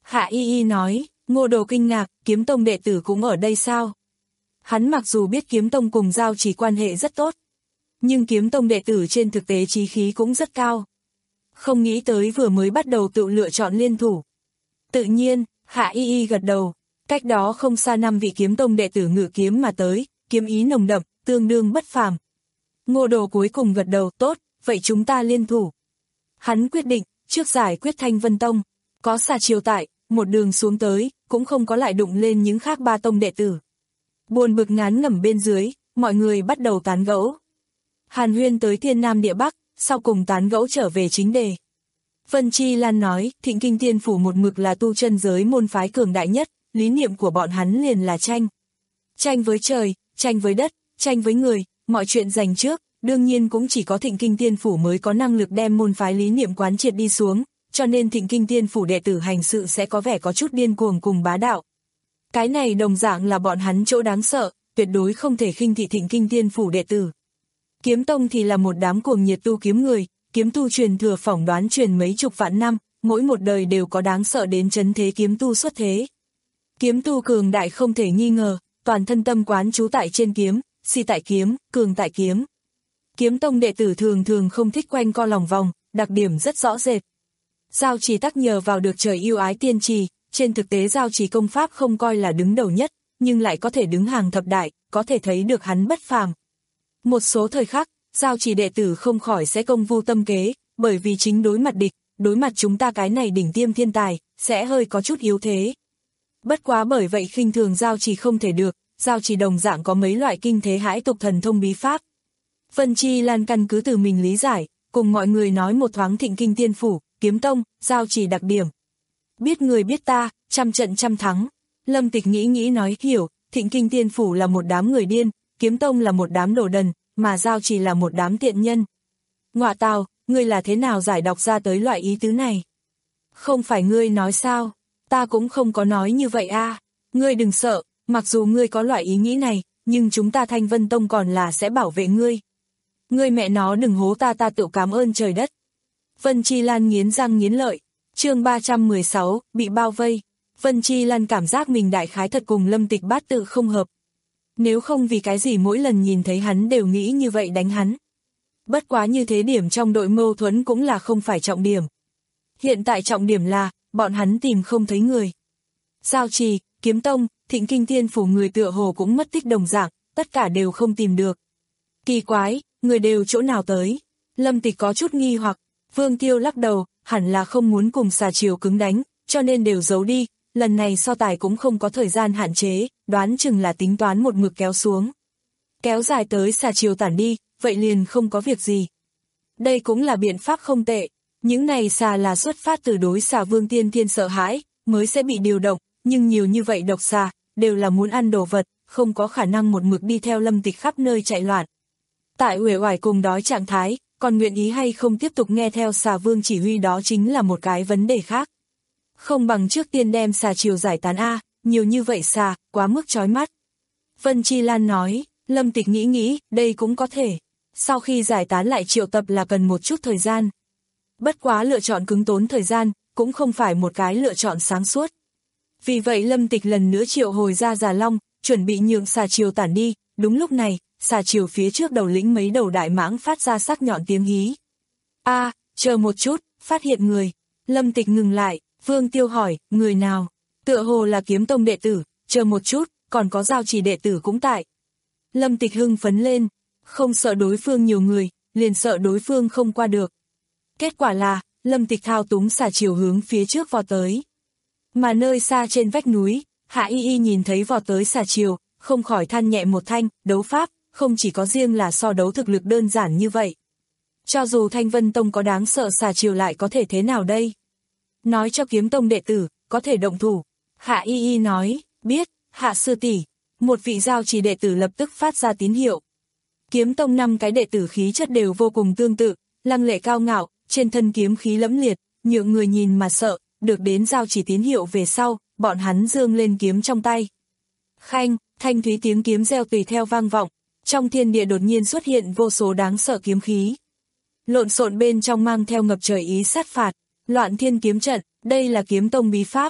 Hạ Y Y nói, Ngô Đồ kinh ngạc, kiếm tông đệ tử cũng ở đây sao? Hắn mặc dù biết kiếm tông cùng giao chỉ quan hệ rất tốt, nhưng kiếm tông đệ tử trên thực tế chí khí cũng rất cao. Không nghĩ tới vừa mới bắt đầu tự lựa chọn liên thủ. Tự nhiên, Hạ Y Y gật đầu, cách đó không xa năm vị kiếm tông đệ tử ngự kiếm mà tới, kiếm ý nồng đậm, tương đương bất phàm. Ngô Đồ cuối cùng gật đầu, tốt, vậy chúng ta liên thủ. Hắn quyết định, trước giải quyết Thanh Vân Tông, có Xà Chiều tại, một đường xuống tới, cũng không có lại đụng lên những khác ba tông đệ tử. Buồn bực ngán ngẩm bên dưới, mọi người bắt đầu tán gẫu. Hàn huyên tới Thiên Nam Địa Bắc, sau cùng tán gẫu trở về chính đề. Vân Chi Lan nói, Thịnh Kinh Tiên Phủ một mực là tu chân giới môn phái cường đại nhất, lý niệm của bọn hắn liền là tranh. Tranh với trời, tranh với đất, tranh với người, mọi chuyện giành trước, đương nhiên cũng chỉ có Thịnh Kinh Tiên Phủ mới có năng lực đem môn phái lý niệm quán triệt đi xuống, cho nên Thịnh Kinh Tiên Phủ đệ tử hành sự sẽ có vẻ có chút điên cuồng cùng bá đạo. Cái này đồng dạng là bọn hắn chỗ đáng sợ, tuyệt đối không thể khinh thị Thịnh Kinh Tiên Phủ đệ tử. Kiếm Tông thì là một đám cuồng nhiệt tu kiếm người, kiếm tu truyền thừa phỏng đoán truyền mấy chục vạn năm, mỗi một đời đều có đáng sợ đến chấn thế kiếm tu xuất thế. Kiếm tu cường đại không thể nghi ngờ, toàn thân tâm quán trú tại trên kiếm, si tại kiếm, cường tại kiếm. Kiếm Tông đệ tử thường thường không thích quanh co lòng vòng, đặc điểm rất rõ rệt. Giao Trì tắc nhờ vào được trời yêu ái tiên trì, trên thực tế Giao Trì công pháp không coi là đứng đầu nhất, nhưng lại có thể đứng hàng thập đại, có thể thấy được hắn bất phàm. Một số thời khắc, Giao Trì đệ tử không khỏi sẽ công vu tâm kế, bởi vì chính đối mặt địch, đối mặt chúng ta cái này đỉnh tiêm thiên tài, sẽ hơi có chút yếu thế. Bất quá bởi vậy khinh thường Giao Trì không thể được, Giao Trì đồng dạng có mấy loại kinh thế hãi tục thần thông bí pháp. Vân Chi Lan căn cứ từ mình lý giải, cùng mọi người nói một thoáng Thịnh Kinh Tiên Phủ, Kiếm Tông, Giao Trì đặc điểm. Biết người biết ta, trăm trận trăm thắng. Lâm Tịch nghĩ nghĩ nói, hiểu, Thịnh Kinh Tiên Phủ là một đám người điên, Kiếm Tông là một đám đồ đần, mà Giao Trì là một đám tiện nhân. Ngọa tào, ngươi là thế nào giải đọc ra tới loại ý tứ này? Không phải ngươi nói sao? Ta cũng không có nói như vậy a. À. Ngươi đừng sợ, mặc dù ngươi có loại ý nghĩ này, nhưng chúng ta Thanh Vân Tông còn là sẽ bảo vệ ngươi. Ngươi mẹ nó đừng hố ta, ta tự cảm ơn trời đất. Vân Chi Lan nghiến răng nghiến lợi. Chương ba trăm mười sáu, bị bao vây. Vân Chi Lan cảm giác mình đại khái thật cùng Lâm Tịch bát tự không hợp. Nếu không vì cái gì mỗi lần nhìn thấy hắn đều nghĩ như vậy đánh hắn. Bất quá như thế điểm trong đội mâu thuẫn cũng là không phải trọng điểm. Hiện tại trọng điểm là, bọn hắn tìm không thấy người. Giao Trì, Kiếm Tông, Thịnh Kinh Tiên Phủ người tựa hồ cũng mất tích đồng dạng, tất cả đều không tìm được. Kỳ quái, người đều chỗ nào tới? Lâm Tịch có chút nghi hoặc, Vương Tiêu lắc đầu, hẳn là không muốn cùng Xà Chiều cứng đánh, cho nên đều giấu đi, lần này so tài cũng không có thời gian hạn chế, đoán chừng là tính toán một mực kéo xuống. Kéo dài tới Xà Chiều tản đi, vậy liền không có việc gì. Đây cũng là biện pháp không tệ, những này xà là xuất phát từ đối xà Vương Tiên Thiên sợ hãi, mới sẽ bị điều động, nhưng nhiều như vậy độc xà, đều là muốn ăn đồ vật, không có khả năng một mực đi theo Lâm Tịch khắp nơi chạy loạn. Tại uể oải cùng đói trạng thái, còn nguyện ý hay không tiếp tục nghe theo xà Vương chỉ huy đó chính là một cái vấn đề khác. Không bằng trước tiên đem Xà Chiều giải tán a, nhiều như vậy xà, quá mức chói mắt. Vân Chi Lan nói, Lâm Tịch nghĩ nghĩ, đây cũng có thể. Sau khi giải tán lại triệu tập là cần một chút thời gian. Bất quá lựa chọn cứng tốn thời gian, cũng không phải một cái lựa chọn sáng suốt. Vì vậy Lâm Tịch lần nữa triệu hồi ra Già Long, chuẩn bị nhượng Xà Chiều tản đi, đúng lúc này, Xà Chiều phía trước đầu lĩnh mấy đầu đại mãng phát ra sắc nhọn tiếng hí. A, chờ một chút, phát hiện người. Lâm Tịch ngừng lại, Vương Tiêu hỏi, người nào? Tựa hồ là Kiếm Tông đệ tử, chờ một chút, còn có Giao Trì đệ tử cũng tại. Lâm Tịch hưng phấn lên, không sợ đối phương nhiều người, liền sợ đối phương không qua được. Kết quả là, Lâm Tịch thao túng Xà Chiều hướng phía trước vọt tới. Mà nơi xa trên vách núi, Hạ Y Y nhìn thấy vọt tới Xà Chiều, không khỏi than nhẹ một thanh, đấu pháp, không chỉ có riêng là so đấu thực lực đơn giản như vậy. Cho dù Thanh Vân Tông có đáng sợ, Xà Chiều lại có thể thế nào đây? Nói cho Kiếm Tông đệ tử, có thể động thủ. Hạ Y Y nói, biết, Hạ sư tỷ. Một vị Giao Trì đệ tử lập tức phát ra tín hiệu. Kiếm Tông năm cái đệ tử khí chất đều vô cùng tương tự, lăng lệ cao ngạo, trên thân kiếm khí lẫm liệt, nhượng người nhìn mà sợ, được đến Giao Trì tín hiệu về sau, bọn hắn giương lên kiếm trong tay. Khanh, thanh thúy tiếng kiếm reo tùy theo vang vọng, trong thiên địa đột nhiên xuất hiện vô số đáng sợ kiếm khí. Lộn xộn bên trong mang theo ngập trời ý sát phạt, loạn thiên kiếm trận, đây là Kiếm Tông bí pháp,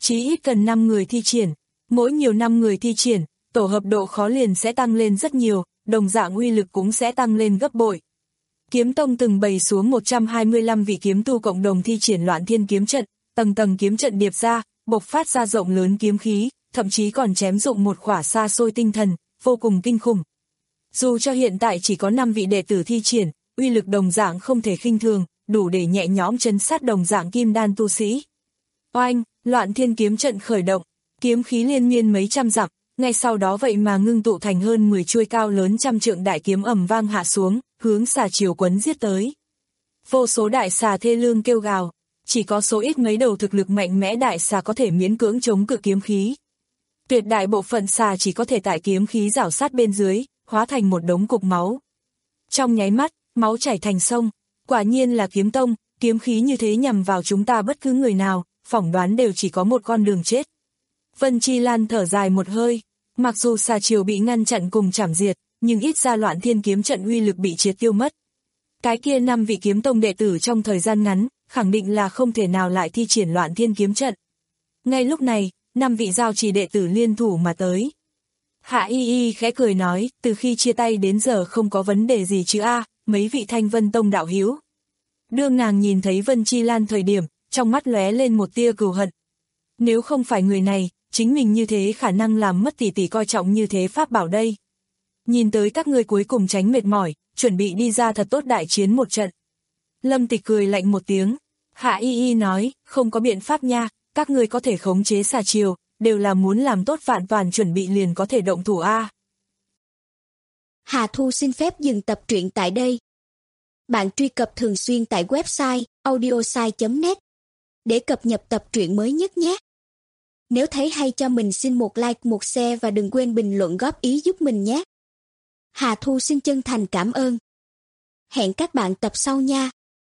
chí ít cần năm người thi triển. Mỗi nhiều năm người thi triển, tổ hợp độ khó liền sẽ tăng lên rất nhiều, đồng dạng uy lực cũng sẽ tăng lên gấp bội. Kiếm tông từng bày xuống một trăm hai mươi lăm vị kiếm tu cộng đồng thi triển Loạn Thiên kiếm trận, tầng tầng kiếm trận điệp ra, bộc phát ra rộng lớn kiếm khí, thậm chí còn chém dụng một khỏa xa xôi tinh thần, vô cùng kinh khủng. Dù cho hiện tại chỉ có năm vị đệ tử thi triển, uy lực đồng dạng không thể khinh thường, đủ để nhẹ nhõm trấn sát đồng dạng kim đan tu sĩ. Oanh, Loạn Thiên kiếm trận khởi động, kiếm khí liên miên mấy trăm dặm, ngay sau đó vậy mà ngưng tụ thành hơn mười chuôi cao lớn trăm trượng đại kiếm ầm vang hạ xuống, hướng xà chiều quấn giết tới. Vô số đại xà thê lương kêu gào, chỉ có số ít mấy đầu thực lực mạnh mẽ đại xà có thể miễn cưỡng chống cự kiếm khí. Tuyệt đại bộ phận xà chỉ có thể tại kiếm khí rảo sát bên dưới, hóa thành một đống cục máu. Trong nháy mắt, máu chảy thành sông, quả nhiên là kiếm tông, kiếm khí như thế nhằm vào chúng ta bất cứ người nào, phỏng đoán đều chỉ có một con đường chết. Vân Chi Lan thở dài một hơi, mặc dù xà chiều bị ngăn chặn cùng chảm diệt, nhưng ít ra Loạn Thiên kiếm trận uy lực bị triệt tiêu mất. Cái kia năm vị kiếm tông đệ tử trong thời gian ngắn, khẳng định là không thể nào lại thi triển Loạn Thiên kiếm trận. Ngay lúc này, năm vị giao trì đệ tử liên thủ mà tới. Hạ Y Y khẽ cười nói, từ khi chia tay đến giờ không có vấn đề gì chứ a, mấy vị Thanh Vân Tông đạo hữu. Đương nàng nhìn thấy Vân Chi Lan thời điểm, trong mắt lóe lên một tia cừu hận. Nếu không phải người này, chính mình như thế khả năng làm mất tỷ tỷ coi trọng như thế pháp bảo đây. Nhìn tới các ngươi cuối cùng tránh mệt mỏi, chuẩn bị đi ra thật tốt đại chiến một trận. Lâm Tịch cười lạnh một tiếng. Hạ Y Y nói, không có biện pháp nha, các ngươi có thể khống chế xà chiều, đều là muốn làm tốt vạn toàn chuẩn bị liền có thể động thủ a. Hà Thu xin phép dừng tập truyện tại đây. Bạn truy cập thường xuyên tại website audiosai chấm net để cập nhật tập truyện mới nhất nhé. Nếu thấy hay cho mình xin một like, một share và đừng quên bình luận góp ý giúp mình nhé. Hà Thu xin chân thành cảm ơn. Hẹn các bạn tập sau nha.